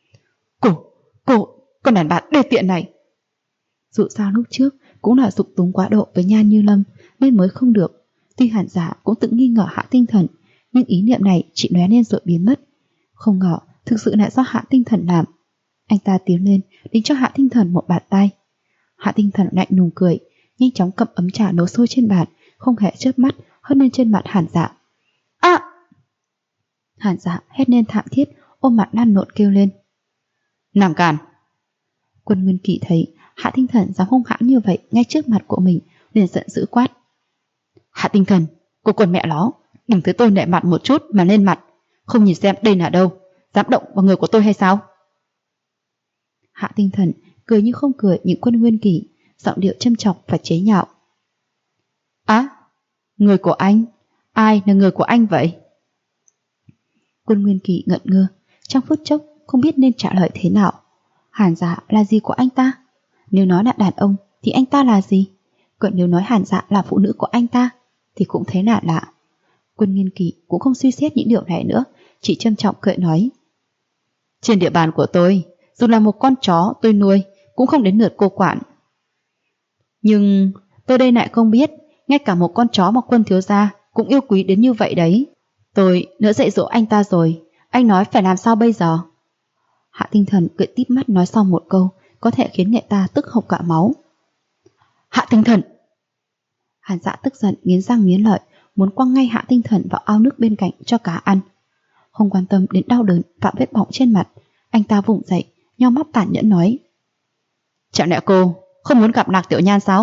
Con đàn bà đê tiện này. Dù sao lúc trước cũng là dục túng quá độ với Nhan Như Lâm nên mới không được. Tuy Hàn Dạ cũng tự nghi ngờ Hạ Tinh Thần, nhưng ý niệm này chỉ lóe lên rồi biến mất. Không ngờ thực sự lại do Hạ Tinh Thần làm. Anh ta tiến lên định cho Hạ Tinh Thần một bạt tay. Hạ Tinh Thần lạnh lùng cười, nhanh chóng cầm ấm trà nấu sôi trên bàn, không hề chớp mắt hất lên trên mặt Hàn Dạ. À! Hàn Dạ hét lên thảm thiết, ôm mặt lăn lộn kêu lên. Nàng càn! Quân Nguyên Kỵ thấy Hạ Tinh Thần dám hung hãn như vậy ngay trước mặt của mình, liền giận dữ quát. Hạ Tinh Thần, cô con mẹ nó, đừng thấy tôi nể mặt một chút mà lên mặt, không nhìn xem đây là đâu, dám động vào người của tôi hay sao? Hạ Tinh Thần cười như không cười những Quân Nguyên Kỵ, giọng điệu châm chọc và chế nhạo. Á, người của anh? Ai là người của anh vậy? Quân Nguyên Kỵ ngẩn ngơ, trong phút chốc không biết nên trả lời thế nào. Hàn Dạ là gì của anh ta? Nếu nói là đàn ông thì anh ta là gì? Còn nếu nói Hàn Dạ là phụ nữ của anh ta thì cũng thấy lạ lạ. Quân Nguyên Kỵ cũng không suy xét những điều này nữa, chỉ trân trọng cười nói. Trên địa bàn của tôi, dù là một con chó tôi nuôi cũng không đến lượt cô quản. Nhưng tôi đây lại không biết, ngay cả một con chó mà Quân thiếu gia cũng yêu quý đến như vậy đấy. Tôi nỡ dạy dỗ anh ta rồi, anh nói phải làm sao bây giờ? Hạ Tinh Thần cười tít mắt nói xong một câu có thể khiến người ta tức hộc cả máu. Hạ Tinh Thần! Hàn Dạ tức giận nghiến răng nghiến lợi, muốn quăng ngay Hạ Tinh Thần vào ao nước bên cạnh cho cá ăn. Không quan tâm đến đau đớn và vết bỏng trên mặt, anh ta vùng dậy, nheo mắt tàn nhẫn nói. Chẳng lẽ cô không muốn gặp Lạc Tiểu Nhan sao?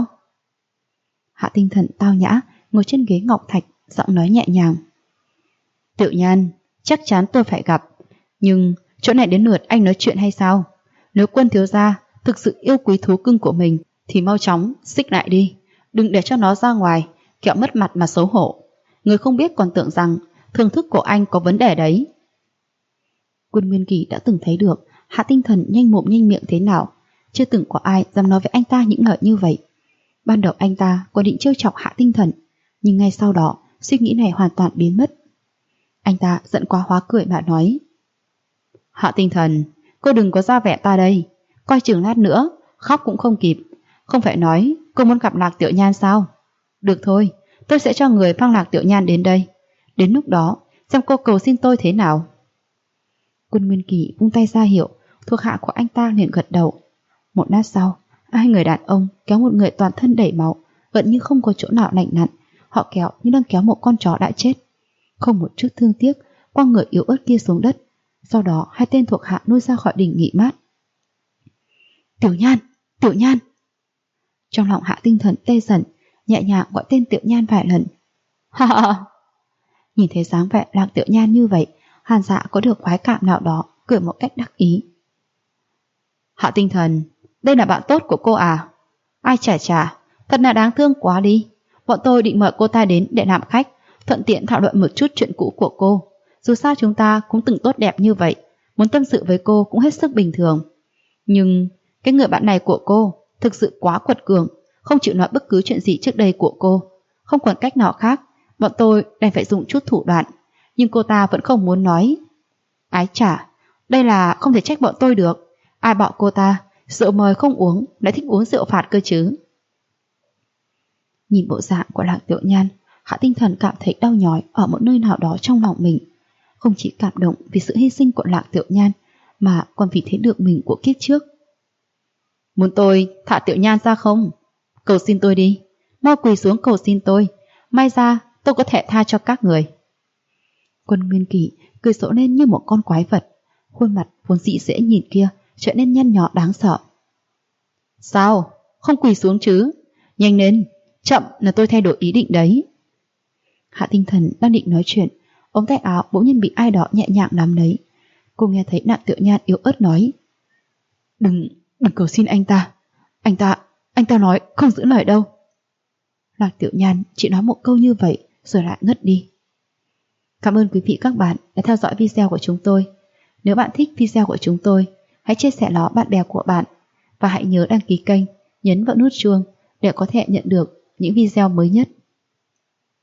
Hạ Tinh Thần tao nhã ngồi trên ghế ngọc thạch, giọng nói nhẹ nhàng. Tiểu Nhan, chắc chắn tôi phải gặp, nhưng chỗ này đến lượt anh nói chuyện hay sao? Nếu Quân thiếu gia thực sự yêu quý thú cưng của mình thì mau chóng xích lại đi, đừng để cho nó ra ngoài, kẹo mất mặt mà xấu hổ. Người không biết còn tưởng rằng thưởng thức của anh có vấn đề đấy. Quân Nguyên Kỳ đã từng thấy được Hạ Tinh Thần nhanh mồm nhanh miệng thế nào, chưa từng có ai dám nói với anh ta những lời như vậy. Ban đầu anh ta còn định trêu chọc Hạ Tinh Thần, nhưng ngay sau đó suy nghĩ này hoàn toàn biến mất. Anh ta giận quá hóa cười mà nói. Hạ Tinh Thần, cô đừng có ra vẻ ta đây, coi chừng lát nữa khóc cũng không kịp. Không phải nói cô muốn gặp Lạc Tiểu Nhan sao? Được thôi, tôi sẽ cho người mang Lạc Tiểu Nhan đến đây. Đến lúc đó xem cô cầu xin tôi thế nào. Quân Nguyên Kỳ vung tay ra hiệu, thuộc hạ của anh ta liền gật đầu. Một lát sau, hai người đàn ông kéo một người toàn thân đầy máu, gần như không có chỗ nào lành lặn. Họ kéo như đang kéo một con chó đã chết. Không một chút thương tiếc, quăng người yếu ớt kia xuống đất. Sau đó hai tên thuộc hạ nuôi ra khỏi đỉnh nghỉ mát. Tiểu Nhan, Tiểu Nhan. Trong lòng Hạ Tinh Thần tê dần, nhẹ nhàng gọi tên Tiểu Nhan vài lần. Ha ha. Nhìn thấy dáng vẻ Lạc Tiểu Nhan như vậy, Hàn Dạ có được khoái cảm nào đó, cười một cách đắc ý. Hạ Tinh Thần, đây là bạn tốt của cô à? Ai chà, thật là đáng thương quá đi. Bọn tôi định mời cô ta đến để làm khách, thuận tiện thảo luận một chút chuyện cũ của cô. Dù sao chúng ta cũng từng tốt đẹp như vậy, muốn tâm sự với cô cũng hết sức bình thường. Nhưng cái người bạn này của cô thực sự quá quật cường, không chịu nói bất cứ chuyện gì trước đây của cô. Không còn cách nào khác, bọn tôi đành phải dùng chút thủ đoạn, nhưng cô ta vẫn không muốn nói. Ái chà, đây là không thể trách bọn tôi được. Ai bảo cô ta rượu mời không uống, lại thích uống rượu phạt cơ chứ. Nhìn bộ dạng của Lạc Tiểu Nhan, Hạ Tinh Thần cảm thấy đau nhói ở một nơi nào đó trong lòng mình. Không chỉ cảm động vì sự hy sinh của Lạc Tiểu Nhan, mà còn vì thế được mình của kiếp trước. Muốn tôi thả Tiểu Nhan ra không? Cầu xin tôi đi, mau quỳ xuống cầu xin tôi. May ra tôi có thể tha cho các người. Quân Nguyên Kỷ cười rộ lên như một con quái vật, khuôn mặt vốn dĩ dễ nhìn kia trở nên nhăn nhó đáng sợ. Sao? Không quỳ xuống chứ? Nhanh lên, chậm là tôi thay đổi ý định đấy. Hạ Tinh Thần đang định nói chuyện, ống tay áo bỗng nhiên bị ai đó nhẹ nhàng nắm lấy. Cô nghe thấy Lạc Tiểu Nhan yếu ớt nói: Đừng cầu xin anh ta. Anh ta nói không giữ lời đâu. Lạc Tiểu Nhan chỉ nói một câu như vậy rồi lại ngất đi. Cảm ơn quý vị các bạn đã theo dõi video của chúng tôi. Nếu bạn thích video của chúng tôi, hãy chia sẻ nó bạn bè của bạn và hãy nhớ đăng ký kênh, nhấn vào nút chuông để có thể nhận được những video mới nhất.